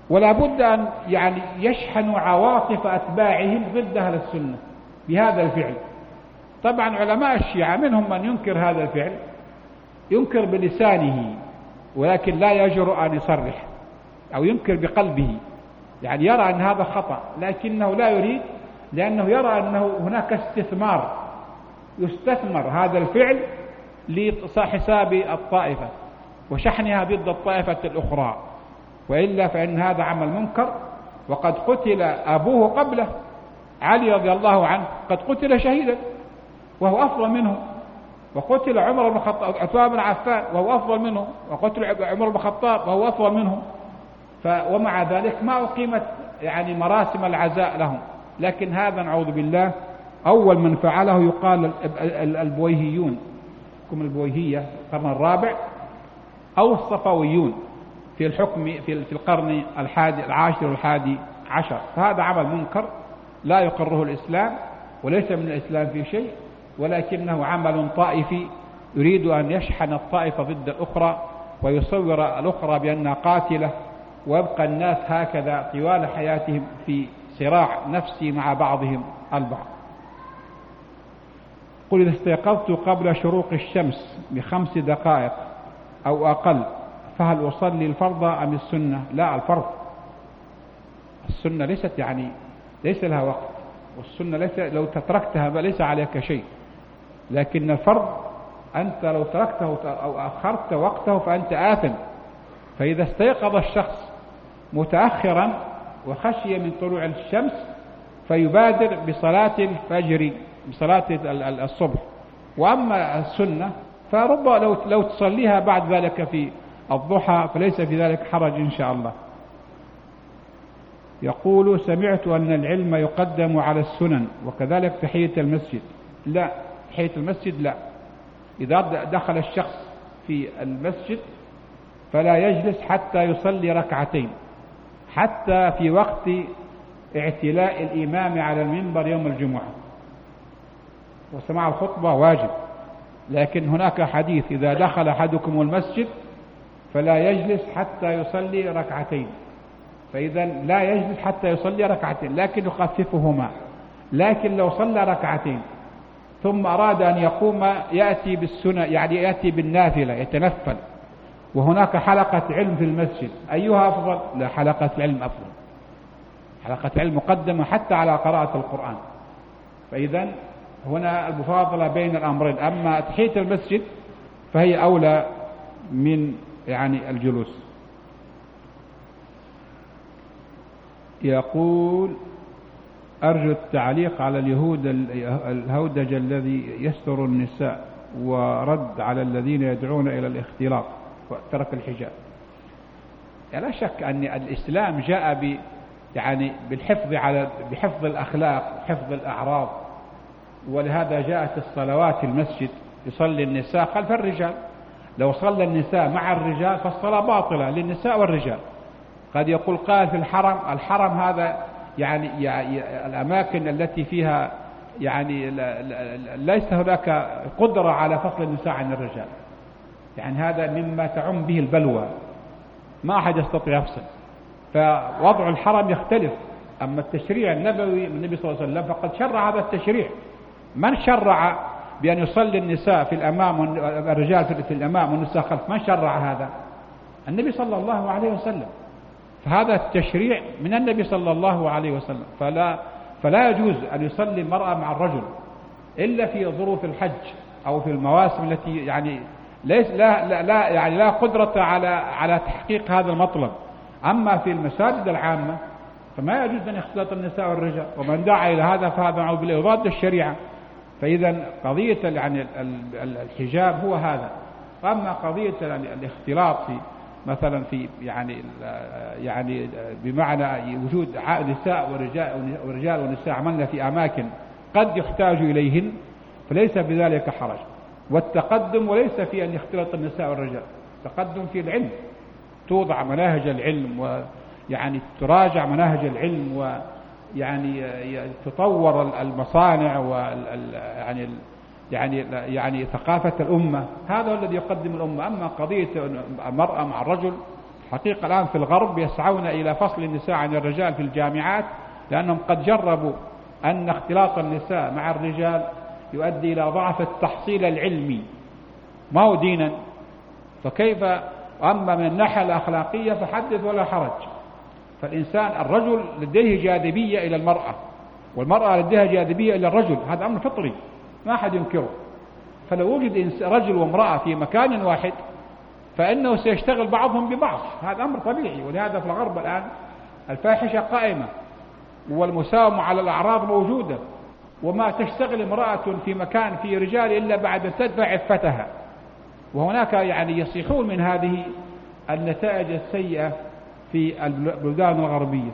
[SPEAKER 4] ولا بد أن يعني يشحنوا عواطف أتباعهم ضد أهل السنة بهذا الفعل. طبعا علماء الشيعة منهم من ينكر هذا الفعل، ينكر بلسانه ولكن لا يجرؤ أن يصرح، أو ينكر بقلبه، يعني يرى أن هذا خطأ لكنه لا يريد، لأنه يرى أنه هناك استثمار، يستثمر هذا الفعل لحساب الطائفة وشحنها ضد الطائفة الأخرى، وإلا فإن هذا عمل منكر. وقد قتل أبوه قبله، علي رضي الله عنه قد قتل شهيدا وهو أفضل منه، وقتل عمر بن الخطاب، عثمان بن عفان وهو أفضل منه، وقتل عمر بن الخطاب وهو أفضل منه، ومع ذلك ما أقيمت يعني مراسم العزاء لهم. لكن هذا نعوذ بالله أول من فعله يقال البويهيون، حكم البويهية القرن الرابع، أو الصفويون في الحكم في القرن العاشر والحادي عشر. فهذا عمل منكر لا يقره الإسلام، وليس من الإسلام في شيء، ولكنه عمل طائفي يريد أن يشحن الطائفة ضد الأخرى ويصور الأخرى بأنها قاتلة، ويبقى الناس هكذا طوال حياتهم في صراع نفسي مع بعضهم البعض. قل إذا استيقظت قبل شروق الشمس ب5 دقائق أو أقل فهل أصلي الفرض أم السنة؟ لا، الفرض. السنة ليس لها وقت، والسنة لو تتركتها ليس عليك شيء، لكن الفرض أنت لو تركته أو أخرت وقته فأنت آثم. فإذا استيقظ الشخص متأخرا وخشي من طلوع الشمس فيبادر بصلاة الفجر، بصلاة الصبح. وأما السنة فربما لو تصليها بعد ذلك في الضحى فليس في ذلك حرج إن شاء الله. يقول سمعت أن العلم يقدم على السنن وكذلك تحية المسجد. لا، تحية المسجد لا. إذا دخل الشخص في المسجد فلا يجلس حتى يصلي ركعتين، حتى في وقت اعتلاء الإمام على المنبر يوم الجمعة، وسماع الخطبة واجب. لكن هناك حديث إذا دخل أحدكم المسجد فلا يجلس حتى يصلي ركعتين، فإذا لا يجلس حتى يصلي ركعتين لكن يخففهما. لكن لو صلى ركعتين ثم أراد أن يقوم يأتي بالسنة، يعني يأتي بالنافلة يتنفل، وهناك حلقة علم في المسجد، أيها أفضل؟ لا، حلقة العلم أفضل. حلقة العلم مقدمة حتى على قراءة القرآن. فإذا هنا المفاضلة بين الأمرين. أما تحية المسجد فهي أولى من الجلوس. يقول أرجو التعليق على الهودج الذي يستر النساء، ورد على الذين يدعون إلى الاختلاط وترك الحجاب. لا شك أن الإسلام جاء بالحفظ بحفظ الأخلاق، حفظ الأعراض، ولهذا جاءت الصلوات في المسجد يصلي النساء خلف الرجال. لو صلى النساء مع الرجال فالصلاة باطلة للنساء والرجال. قد يقول قال في الحرم هذا الأماكن التي فيها ليس هناك قدرة على فصل النساء عن الرجال، هذا مما تعم به البلوى، ما أحد يستطيع يفصل. فوضع الحرم يختلف. أما التشريع النبوي من النبي صلى الله عليه وسلم فقد شرع هذا التشريع. من شرع بأن يصلي النساء في الأمام والرجال في الأمام والنساء خلف؟ من شرع هذا؟ النبي صلى الله عليه وسلم. فهذا التشريع من النبي صلى الله عليه وسلم. فلا يجوز أن يصلي المرأة مع الرجل إلا في ظروف الحج أو في المواسم التي لا قدرة على تحقيق هذا المطلب. أما في المساجد العامة فما يجوز أن يختلط النساء والرجال، ومن دعا إلى هذا فهذا نعوذ بالله يضاد الشريعة. فإذا قضية الحجاب هو هذا. أما قضية الاختلاط في مثلا في بمعنى وجود نساء ورجال ونساء عملنا في أماكن قد يحتاج إليهن فليس بذلك حرج. والتقدم وليس في أن يختلط النساء والرجال، التقدم في العلم، توضع مناهج العلم تراجع مناهج العلم، تطور المصانع ثقافة الأمة. هذا الذي يقدم الأمة. أما قضية المرأة مع الرجل الحقيقة الآن في الغرب يسعون إلى فصل النساء عن الرجال في الجامعات، لأنهم قد جربوا أن اختلاط النساء مع الرجال يؤدي إلى ضعف التحصيل العلمي ما هو دينا، فكيف؟ أما من الناحية الأخلاقية فحدث ولا حرج. فالإنسان الرجل لديه جاذبية إلى المرأة، والمرأة لديها جاذبية إلى الرجل، هذا أمر فطري ما أحد ينكره. فلو وجد رجل وامرأة في مكان واحد فإنه سيشتغل بعضهم ببعض، هذا أمر طبيعي. ولهذا في الغرب الآن الفاحشة قائمة والمساومة على الأعراض موجودة، وما تشتغل امرأة في مكان فيه رجال إلا بعد تدفع عفتها. وهناك يعني يصيحون من هذه النتائج السيئة في البلدان الغربية.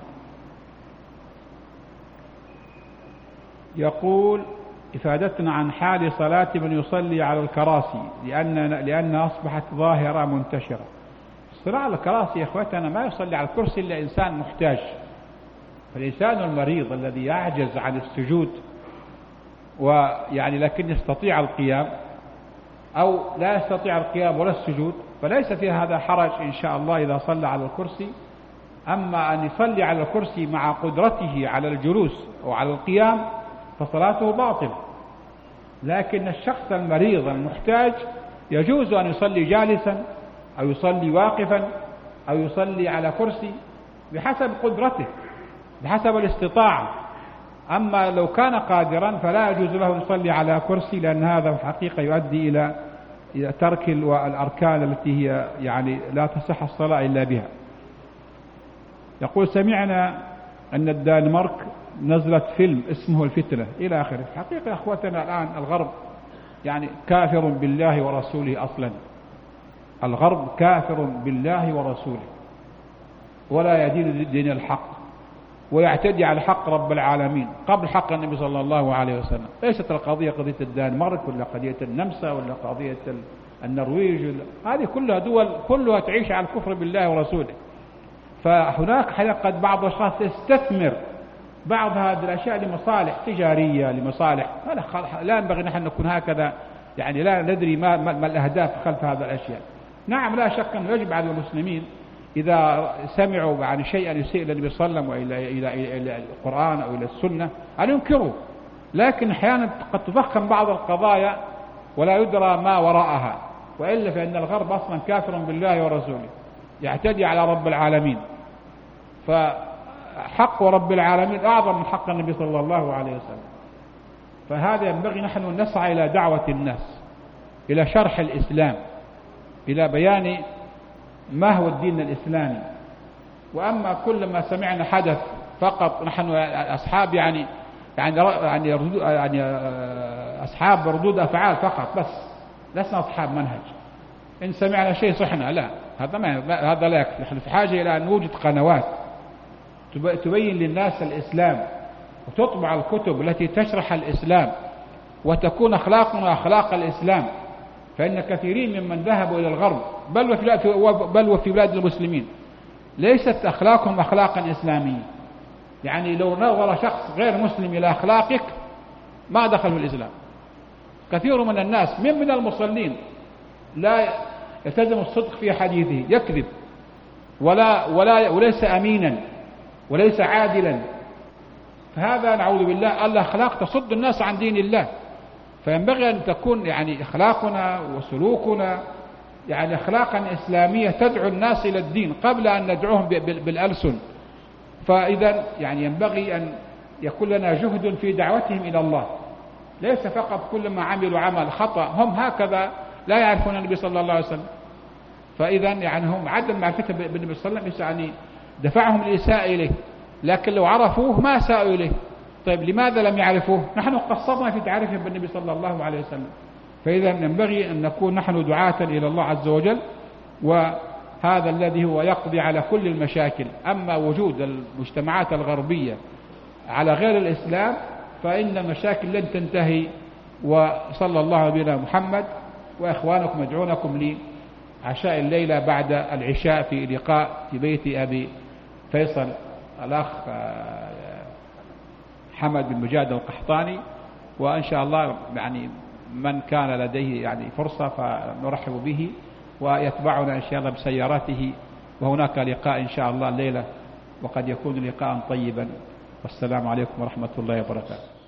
[SPEAKER 4] يقول إفادتنا عن حال صلاة من يصلي على الكراسي لأنها أصبحت ظاهرة منتشرة. الصلاة على الكراسي يا إخوتنا ما يصلي على الكرسي إلا إنسان محتاج. فالإنسان المريض الذي يعجز عن السجود ويعني لكن يستطيع القيام أو لا يستطيع القيام ولا السجود فليس في هذا حرج إن شاء الله إذا صلى على الكرسي. أما أن يصلي على الكرسي مع قدرته على الجلوس وعلى القيام فصلاته باطلة. لكن الشخص المريض المحتاج يجوز أن يصلي جالسا أو يصلي واقفا أو يصلي على كرسي بحسب قدرته بحسب الاستطاعة. أما لو كان قادرا فلا يجوز له أن يصلي على كرسي، لأن هذا في الحقيقة يؤدي إلى ترك الأركان التي هي يعني لا تصح الصلاة إلا بها. يقول سمعنا أن الدنمارك نزلت فيلم اسمه الفتنة إلى آخره. الحقيقة يا أخوتنا الآن الغرب يعني كافر بالله ورسوله أصلا. الغرب كافر بالله ورسوله ولا يدين دين الحق ويعتدي على حق رب العالمين قبل حق النبي صلى الله عليه وسلم. ليست القضية قضية الدنمارك ولا قضية النمسا ولا قضية النرويج، هذه كلها دول كلها تعيش على الكفر بالله ورسوله. فهناك قد بعض الأشخاص يستثمر بعض هذه الأشياء لمصالح تجارية لمصالح لا ينبغي نحن نكون هكذا، يعني لا ندري ما الأهداف خلف هذه الأشياء. نعم لا شك أنه يجب على المسلمين إذا سمعوا عن شيئا يسيء إلى النبي صلى الله عليه وسلم وإلى القرآن أو إلى السنة أن ينكروا، لكن أحيانا قد تضخم بعض القضايا ولا يدرى ما وراءها. وإلا فإن الغرب أصلا كافر بالله ورسوله يعتدي على رب العالمين، فحق رب العالمين أعظم من حق النبي صلى الله عليه وسلم. فهذا ينبغي نحن نسعى إلى دعوة الناس إلى شرح الإسلام، إلى بيان ما هو الدين الإسلامي. وأما كل ما سمعنا حدث فقط نحن أصحاب يعني أصحاب ردود أفعال فقط بس، لسنا أصحاب منهج. إن سمعنا شيء صحنا لا، هذا لا يكفي. نحن في حاجة إلى أن نوجد قنوات تبين للناس الإسلام وتطبع الكتب التي تشرح الإسلام وتكون أخلاقنا أخلاق الإسلام. فإن كثيرين ممن ذهبوا إلى الغرب بل وفي بلاد المسلمين ليست أخلاقهم أخلاقا إسلامية. يعني لو نظر شخص غير مسلم إلى أخلاقك ما دخل في الإسلام. كثير من الناس من المصلين لا يلتزم الصدق في حديثه، يكذب وليس أمينا وليس عادلا. فهذا نعوذ بالله الأخلاق تصد الناس عن دين الله. فينبغي أن تكون يعني أخلاقنا وسلوكنا يعني أخلاقا إسلامية تدعو الناس إلى الدين قبل أن ندعوهم بالألسن. فإذا يعني ينبغي أن يكون لنا جهد في دعوتهم إلى الله، ليس فقط كل ما عملوا عمل خطأ. هم هكذا لا يعرفون النبي صلى الله عليه وسلم. فإذا يعني هم عدم معرفة بالنبي صلى الله عليه وسلم يعني دفعهم الإساءة إليه، لكن لو عرفوه ما ساءوا إليه. طيب لماذا لم يعرفوه؟ نحن قصرنا في تعريفهم بالنبي صلى الله عليه وسلم. فإذا ينبغي أن نكون نحن دعاة إلى الله عز وجل، وهذا الذي هو يقضي على كل المشاكل. أما وجود المجتمعات الغربية على غير الإسلام فإن المشاكل لن تنتهي. وصلى الله على نبينا محمد. وإخوانكم يدعونكم لعشاء الليلة بعد العشاء في لقاء في بيت أبي فيصل الأخ حمد بن مجاد القحطاني. وإن شاء الله يعني من كان لديه يعني فرصة فنرحب به ويتبعنا إن شاء الله بسيارته وهناك لقاء إن شاء الله الليلة، وقد يكون لقاء طيبا. والسلام عليكم ورحمة الله وبركاته.